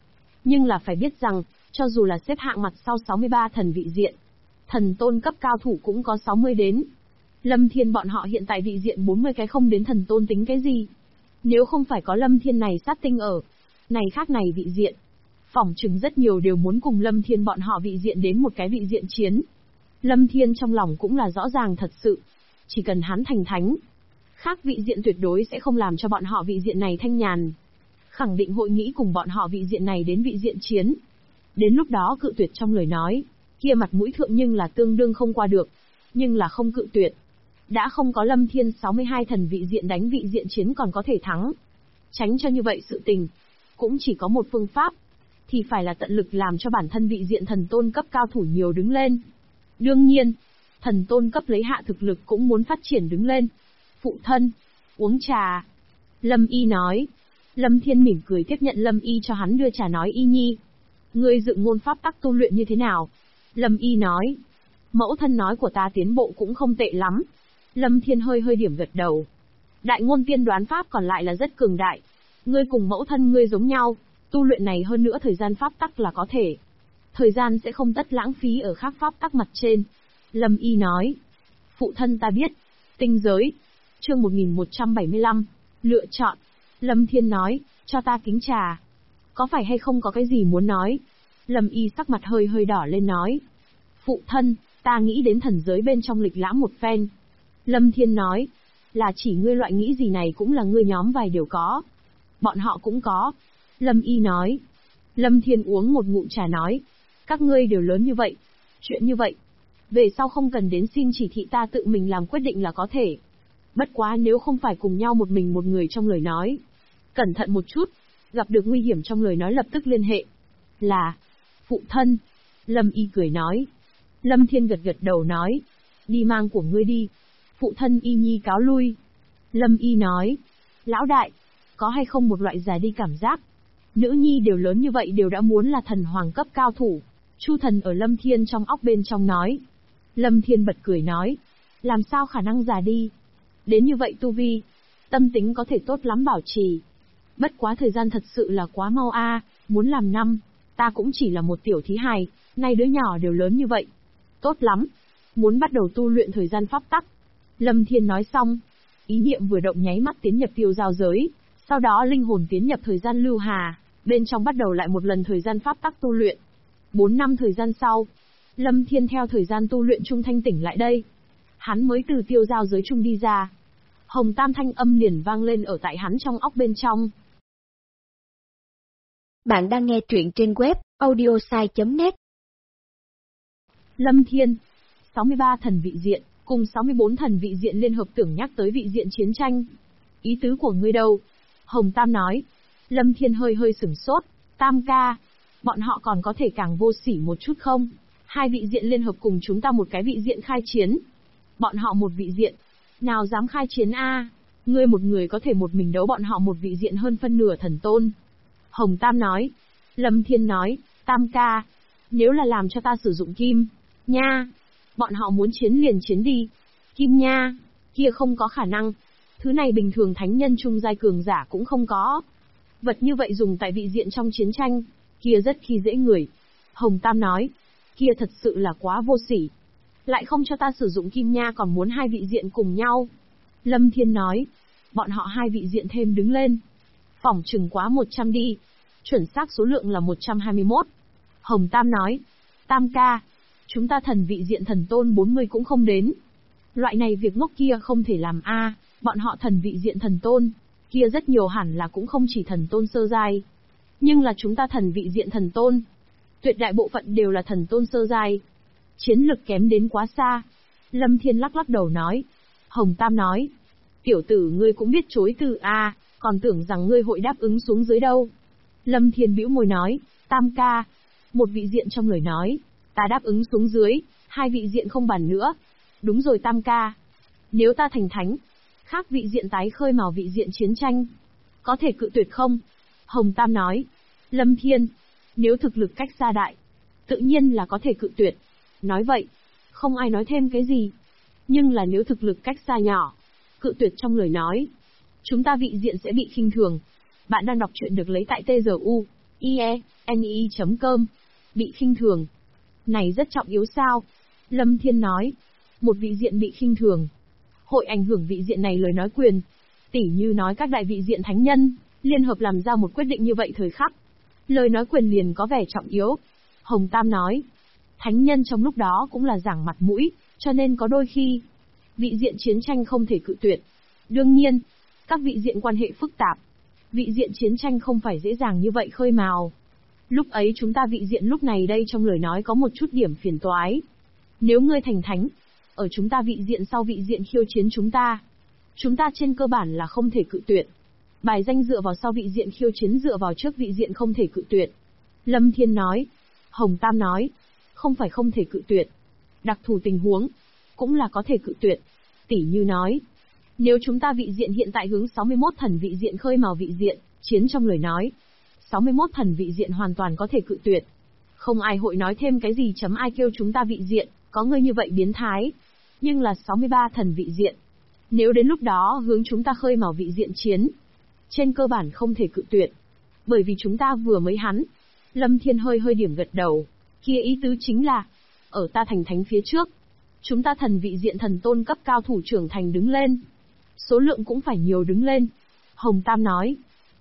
Nhưng là phải biết rằng, cho dù là xếp hạng mặt sau 63 thần vị diện, thần tôn cấp cao thủ cũng có 60 đến. Lâm Thiên bọn họ hiện tại vị diện 40 cái không đến thần tôn tính cái gì. Nếu không phải có Lâm Thiên này sát tinh ở, này khác này vị diện, phỏng chừng rất nhiều đều muốn cùng Lâm Thiên bọn họ vị diện đến một cái vị diện chiến. Lâm Thiên trong lòng cũng là rõ ràng thật sự. Chỉ cần hắn thành thánh, khác vị diện tuyệt đối sẽ không làm cho bọn họ vị diện này thanh nhàn. Khẳng định hội nghĩ cùng bọn họ vị diện này đến vị diện chiến. Đến lúc đó cự tuyệt trong lời nói, kia mặt mũi thượng nhưng là tương đương không qua được. Nhưng là không cự tuyệt. Đã không có Lâm Thiên 62 thần vị diện đánh vị diện chiến còn có thể thắng. Tránh cho như vậy sự tình. Cũng chỉ có một phương pháp. Thì phải là tận lực làm cho bản thân vị diện thần tôn cấp cao thủ nhiều đứng lên. Đương nhiên, thần tôn cấp lấy hạ thực lực cũng muốn phát triển đứng lên. Phụ thân, uống trà. Lâm Y nói. Lâm Thiên mỉm cười tiếp nhận Lâm Y cho hắn đưa trà nói Y nhi. Ngươi dựng môn pháp tắc tu luyện như thế nào? Lâm Y nói. Mẫu thân nói của ta tiến bộ cũng không tệ lắm. Lâm Thiên hơi hơi điểm gật đầu. Đại ngôn tiên đoán pháp còn lại là rất cường đại. Ngươi cùng mẫu thân ngươi giống nhau, tu luyện này hơn nữa thời gian pháp tắc là có thể. Thời gian sẽ không tất lãng phí ở khác pháp tắc mặt trên. Lâm Y nói. Phụ thân ta biết. Tinh giới. Chương 1175. Lựa chọn. Lâm Thiên nói, cho ta kính trà. Có phải hay không có cái gì muốn nói? Lâm Y sắc mặt hơi hơi đỏ lên nói. Phụ thân, ta nghĩ đến thần giới bên trong lịch lãm một phen. Lâm Thiên nói, là chỉ ngươi loại nghĩ gì này cũng là ngươi nhóm vài điều có. Bọn họ cũng có. Lâm Y nói. Lâm Thiên uống một ngụm trà nói, các ngươi đều lớn như vậy. Chuyện như vậy, về sau không cần đến xin chỉ thị ta tự mình làm quyết định là có thể. Bất quá nếu không phải cùng nhau một mình một người trong lời nói. Cẩn thận một chút, gặp được nguy hiểm trong lời nói lập tức liên hệ. Là, phụ thân. Lâm Y cười nói. Lâm Thiên gật gật đầu nói, đi mang của ngươi đi. Phụ thân Y nhi cáo lui. Lâm Y nói, lão đại, có hay không một loại già đi cảm giác. Nữ nhi đều lớn như vậy đều đã muốn là thần hoàng cấp cao thủ. Chu thần ở Lâm Thiên trong óc bên trong nói. Lâm Thiên bật cười nói, làm sao khả năng già đi. Đến như vậy tu vi, tâm tính có thể tốt lắm bảo trì. Bất quá thời gian thật sự là quá mau a, muốn làm năm, ta cũng chỉ là một tiểu thí hài, nay đứa nhỏ đều lớn như vậy. Tốt lắm, muốn bắt đầu tu luyện thời gian pháp tắc. Lâm Thiên nói xong, ý niệm vừa động nháy mắt tiến nhập tiêu giao giới, sau đó linh hồn tiến nhập thời gian lưu hà, bên trong bắt đầu lại một lần thời gian pháp tắc tu luyện. 4 năm thời gian sau, Lâm Thiên theo thời gian tu luyện trung thanh tỉnh lại đây. Hắn mới từ tiêu giao giới trung đi ra. Hồng Tam thanh âm liền vang lên ở tại hắn trong óc bên trong. Bạn đang nghe truyện trên web audiosai.net. Lâm Thiên, 63 thần vị diện, cùng 64 thần vị diện liên hợp tưởng nhắc tới vị diện chiến tranh. Ý tứ của ngươi đâu? Hồng Tam nói. Lâm Thiên hơi hơi sửng sốt. Tam ca, bọn họ còn có thể càng vô sỉ một chút không? Hai vị diện liên hợp cùng chúng ta một cái vị diện khai chiến. Bọn họ một vị diện. Nào dám khai chiến a? Ngươi một người có thể một mình đấu bọn họ một vị diện hơn phân nửa thần tôn. Hồng Tam nói. Lâm Thiên nói, Tam ca, nếu là làm cho ta sử dụng kim, nha, bọn họ muốn chiến liền chiến đi. Kim nha, kia không có khả năng. Thứ này bình thường thánh nhân trung giai cường giả cũng không có. Vật như vậy dùng tại vị diện trong chiến tranh, kia rất khi dễ người. Hồng Tam nói, kia thật sự là quá vô sỉ. Lại không cho ta sử dụng kim nha còn muốn hai vị diện cùng nhau. Lâm Thiên nói, bọn họ hai vị diện thêm đứng lên. Phỏng chừng quá 100 đi. Chuẩn xác số lượng là 121. Hồng Tam nói, Tam ca, chúng ta thần vị diện thần tôn 40 cũng không đến. Loại này việc ngốc kia không thể làm a. Bọn họ thần vị diện thần tôn, kia rất nhiều hẳn là cũng không chỉ thần tôn sơ giai. Nhưng là chúng ta thần vị diện thần tôn, tuyệt đại bộ phận đều là thần tôn sơ giai. Chiến lực kém đến quá xa. Lâm Thiên lắc lắc đầu nói. Hồng Tam nói, tiểu tử ngươi cũng biết chối từ a, còn tưởng rằng ngươi hội đáp ứng xuống dưới đâu. Lâm Thiên bĩu môi nói, Tam ca, một vị diện trong lời nói, ta đáp ứng xuống dưới, hai vị diện không bàn nữa. Đúng rồi Tam ca, nếu ta thành thánh, khác vị diện tái khơi mào vị diện chiến tranh, có thể cự tuyệt không? Hồng Tam nói, Lâm Thiên, nếu thực lực cách xa đại, tự nhiên là có thể cự tuyệt. Nói vậy, không ai nói thêm cái gì. Nhưng là nếu thực lực cách xa nhỏ, cự tuyệt trong lời nói, chúng ta vị diện sẽ bị khinh thường. Bạn đang đọc truyện được lấy tại TGU. ie.com. Bị khinh thường. Này rất trọng yếu sao? Lâm Thiên nói. Một vị diện bị khinh thường. Hội ảnh hưởng vị diện này lời nói quyền. Tỉ như nói các đại vị diện thánh nhân, liên hợp làm ra một quyết định như vậy thời khắc. Lời nói quyền liền có vẻ trọng yếu. Hồng Tam nói. Thánh nhân trong lúc đó cũng là giảng mặt mũi, cho nên có đôi khi, vị diện chiến tranh không thể cự tuyệt. Đương nhiên, các vị diện quan hệ phức tạp. Vị diện chiến tranh không phải dễ dàng như vậy khơi mào. Lúc ấy chúng ta vị diện lúc này đây trong lời nói có một chút điểm phiền toái. Nếu ngươi thành thánh, ở chúng ta vị diện sau vị diện khiêu chiến chúng ta trên cơ bản là không thể cự tuyệt. Bài danh dựa vào sau vị diện khiêu chiến dựa vào trước vị diện không thể cự tuyệt. Lâm Thiên nói. Hồng Tam nói. Không phải không thể cự tuyệt. Đặc thù tình huống, cũng là có thể cự tuyệt. Tỉ như nói. Nếu chúng ta vị diện hiện tại hướng 61 thần vị diện khơi mào vị diện, chiến trong lời nói. 61 thần vị diện hoàn toàn có thể cự tuyệt. Không ai hội nói thêm cái gì chấm ai kêu chúng ta vị diện, có người như vậy biến thái. Nhưng là 63 thần vị diện. Nếu đến lúc đó hướng chúng ta khơi mào vị diện chiến, trên cơ bản không thể cự tuyệt. Bởi vì chúng ta vừa mới hắn. Lâm Thiên hơi điểm gật đầu. Kia ý tứ chính là, ở ta thành thánh phía trước, chúng ta thần vị diện thần tôn cấp cao thủ trưởng thành đứng lên. Số lượng cũng phải nhiều đứng lên. Hồng Tam nói.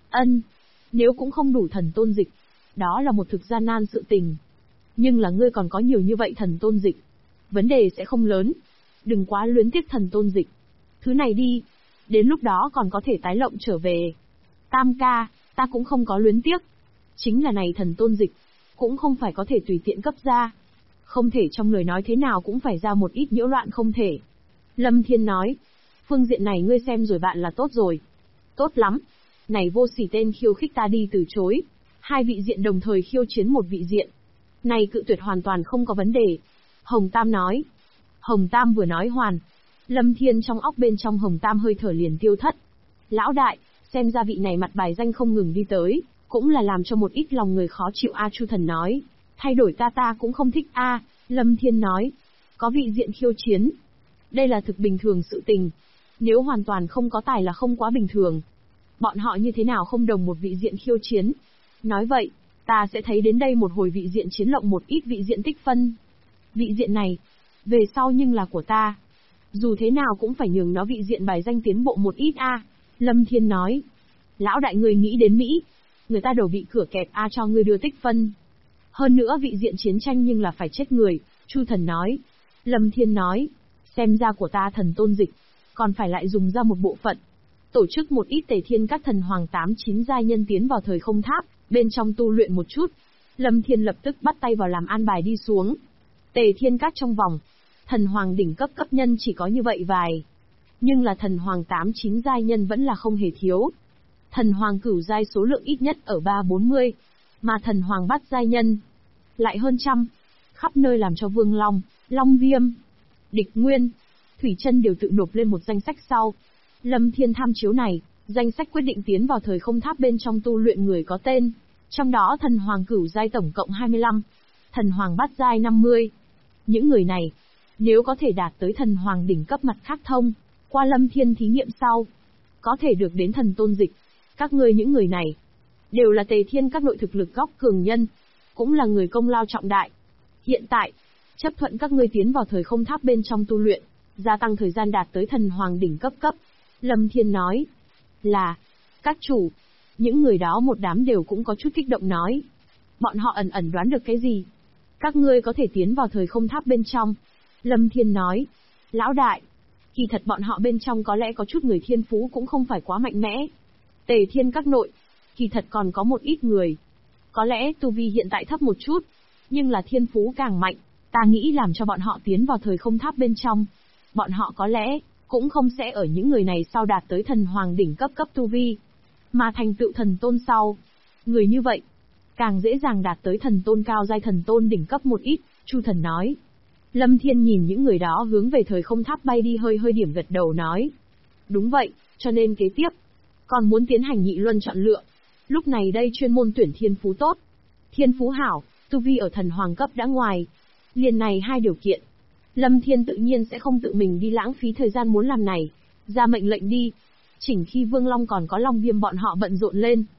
Nếu cũng không đủ thần tôn dịch, đó là một thực gian nan sự tình. Nhưng là ngươi còn có nhiều như vậy thần tôn dịch. Vấn đề sẽ không lớn. Đừng quá luyến tiếc thần tôn dịch. Thứ này đi, đến lúc đó còn có thể tái lộng trở về. Tam ca, ta cũng không có luyến tiếc. Chính là này thần tôn dịch, cũng không phải có thể tùy tiện cấp ra. Không thể trong lời nói thế nào cũng phải ra một ít nhiễu loạn không thể. Lâm Thiên nói. Phương diện này ngươi xem rồi bạn là tốt rồi. Tốt lắm. Này vô sỉ tên khiêu khích ta đi từ chối. Hai vị diện đồng thời khiêu chiến một vị diện. Này cự tuyệt hoàn toàn không có vấn đề. Hồng Tam nói. Hồng Tam vừa nói hoàn. Lâm Thiên trong óc bên trong Hồng Tam hơi thở liền tiêu thất. Lão đại, xem ra vị này mặt bài danh không ngừng đi tới, cũng là làm cho một ít lòng người khó chịu a. Chu Thần nói. Thay đổi ta cũng không thích a. Lâm Thiên nói. Có vị diện khiêu chiến. Đây là thực bình thường sự tình. Nếu hoàn toàn không có tài là không quá bình thường. Bọn họ như thế nào không đồng một vị diện khiêu chiến. Nói vậy, ta sẽ thấy đến đây một hồi vị diện chiến lộng một ít vị diện tích phân. Vị diện này, về sau nhưng là của ta. Dù thế nào cũng phải nhường nó vị diện bài danh tiến bộ một ít a. Lâm Thiên nói. Lão đại người nghĩ đến Mỹ. Người ta đầu bị cửa kẹp a cho người đưa tích phân. Hơn nữa vị diện chiến tranh nhưng là phải chết người. Chu Thần nói. Lâm Thiên nói. Xem ra của ta thần tôn dịch. Còn phải lại dùng ra một bộ phận. Tổ chức một ít Tề Thiên các thần hoàng 8-9 giai nhân tiến vào thời không tháp, bên trong tu luyện một chút. Lâm Thiên lập tức bắt tay vào làm an bài đi xuống. Tề Thiên các trong vòng, thần hoàng đỉnh cấp cấp nhân chỉ có như vậy vài. Nhưng là thần hoàng 8-9 giai nhân vẫn là không hề thiếu. Thần hoàng cửu giai số lượng ít nhất ở 3-40, mà thần hoàng bát giai nhân lại hơn trăm. Khắp nơi làm cho Vương Long, Long Viêm, Địch Nguyên, Thủy Chân đều tự nộp lên một danh sách sau. Lâm Thiên tham chiếu này, danh sách quyết định tiến vào thời không tháp bên trong tu luyện người có tên. Trong đó thần hoàng cửu giai tổng cộng 25, thần hoàng bát giai 50. Những người này, nếu có thể đạt tới thần hoàng đỉnh cấp mặt khác thông, qua Lâm Thiên thí nghiệm sau, có thể được đến thần tôn dịch. Các ngươi những người này, đều là Tề Thiên các nội thực lực góc cường nhân, cũng là người công lao trọng đại. Hiện tại, chấp thuận các ngươi tiến vào thời không tháp bên trong tu luyện, gia tăng thời gian đạt tới thần hoàng đỉnh cấp. Lâm Thiên nói, là, các chủ, những người đó một đám đều cũng có chút kích động nói. Bọn họ ẩn đoán được cái gì? Các ngươi có thể tiến vào thời không tháp bên trong. Lâm Thiên nói, lão đại, kỳ thật bọn họ bên trong có lẽ có chút người thiên phú cũng không phải quá mạnh mẽ. Tề Thiên các nội, kỳ thật còn có một ít người. Có lẽ tu vi hiện tại thấp một chút, nhưng là thiên phú càng mạnh, ta nghĩ làm cho bọn họ tiến vào thời không tháp bên trong. Bọn họ có lẽ cũng không sẽ ở những người này sau đạt tới thần hoàng đỉnh cấp tu vi, mà thành tựu thần tôn sau. Người như vậy, càng dễ dàng đạt tới thần tôn cao giai thần tôn đỉnh cấp một ít, Chu Thần nói. Lâm Thiên nhìn những người đó hướng về thời không tháp bay đi hơi điểm gật đầu nói. Đúng vậy, cho nên kế tiếp, còn muốn tiến hành nhị luân chọn lựa. Lúc này đây chuyên môn tuyển thiên phú tốt, thiên phú hảo, tu vi ở thần hoàng cấp đã ngoài. Liền này hai điều kiện. Lâm Thiên tự nhiên sẽ không tự mình đi lãng phí thời gian muốn làm này, ra mệnh lệnh đi. Chỉnh khi Vương Long còn có Long Viêm bọn họ bận rộn lên.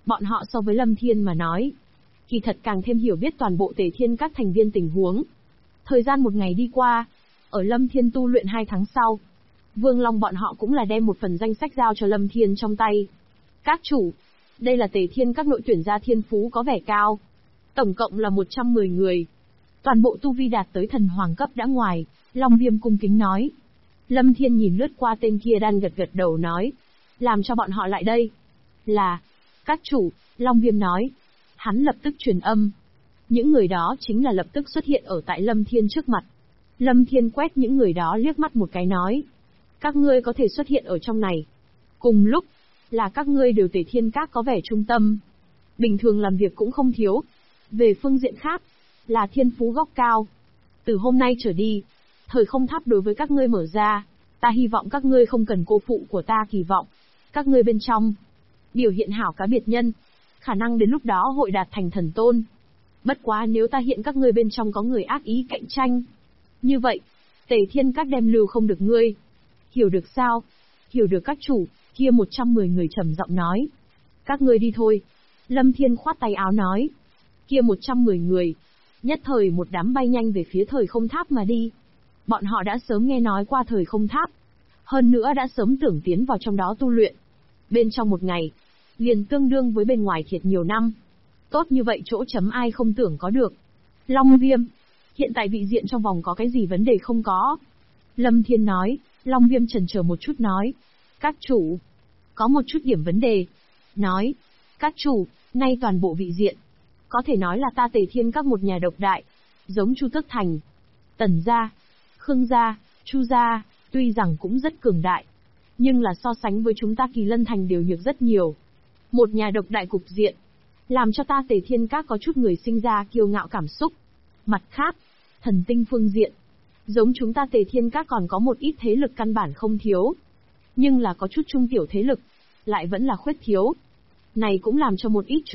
Bọn họ so với Lâm Thiên mà nói, kỳ thật càng thêm hiểu biết toàn bộ Tề Thiên các thành viên tình huống. Thời gian một ngày đi qua, ở Lâm Thiên tu luyện 2 tháng sau, Vương Long bọn họ cũng là đem một phần danh sách giao cho Lâm Thiên trong tay. Các chủ, đây là Tề Thiên các nội tuyển gia thiên phú có vẻ cao. Tổng cộng là 110 người. Toàn bộ tu vi đạt tới thần hoàng cấp đã ngoài, Long Viêm cung kính nói. Lâm Thiên nhìn lướt qua tên kia đang gật gật đầu nói. Làm cho bọn họ lại đây. Là, các chủ, Long Viêm nói. Hắn lập tức truyền âm. Những người đó chính là lập tức xuất hiện ở tại Lâm Thiên trước mặt. Lâm Thiên quét những người đó liếc mắt một cái nói. Các ngươi có thể xuất hiện ở trong này. Cùng lúc, là các ngươi đều Tề Thiên các có vẻ trung tâm. Bình thường làm việc cũng không thiếu. Về phương diện khác, là thiên phú góc cao. Từ hôm nay trở đi, thời không tháp đối với các ngươi mở ra. Ta hy vọng các ngươi không cần cô phụ của ta kỳ vọng. Các ngươi bên trong, biểu hiện hảo cá biệt nhân, khả năng đến lúc đó hội đạt thành thần tôn. Bất quá nếu ta hiện các ngươi bên trong có người ác ý cạnh tranh, như vậy, Tề Thiên các đem lưu không được ngươi. Hiểu được sao? Hiểu được các chủ, kia 110 người trầm giọng nói. Các ngươi đi thôi. Lâm Thiên khoát tay áo nói. Kia 110 người, nhất thời một đám bay nhanh về phía thời không tháp mà đi. Bọn họ đã sớm nghe nói qua thời không tháp. Hơn nữa đã sớm tưởng tiến vào trong đó tu luyện. Bên trong một ngày, liền tương đương với bên ngoài thiệt nhiều năm. Tốt như vậy chỗ chấm ai không tưởng có được. Long Viêm, hiện tại vị diện trong vòng có cái gì vấn đề không có? Lâm Thiên nói. Long Viêm chần chờ một chút nói. Các chủ, có một chút điểm vấn đề. Nói, các chủ, nay toàn bộ vị diện, có thể nói là ta Tề Thiên các một nhà độc đại, giống Chu Tước Thành, Tần Gia, Khương Gia, Chu Gia, tuy rằng cũng rất cường đại, nhưng là so sánh với chúng ta Kỳ Lân Thành đều nhược rất nhiều. Một nhà độc đại cục diện, làm cho ta Tề Thiên các có chút người sinh ra kiêu ngạo cảm xúc. Mặt khác, thần tinh phương diện, giống chúng ta Tề Thiên các còn có một ít thế lực căn bản không thiếu, nhưng là có chút trung tiểu thế lực, lại vẫn là khuyết thiếu. Này cũng làm cho một ít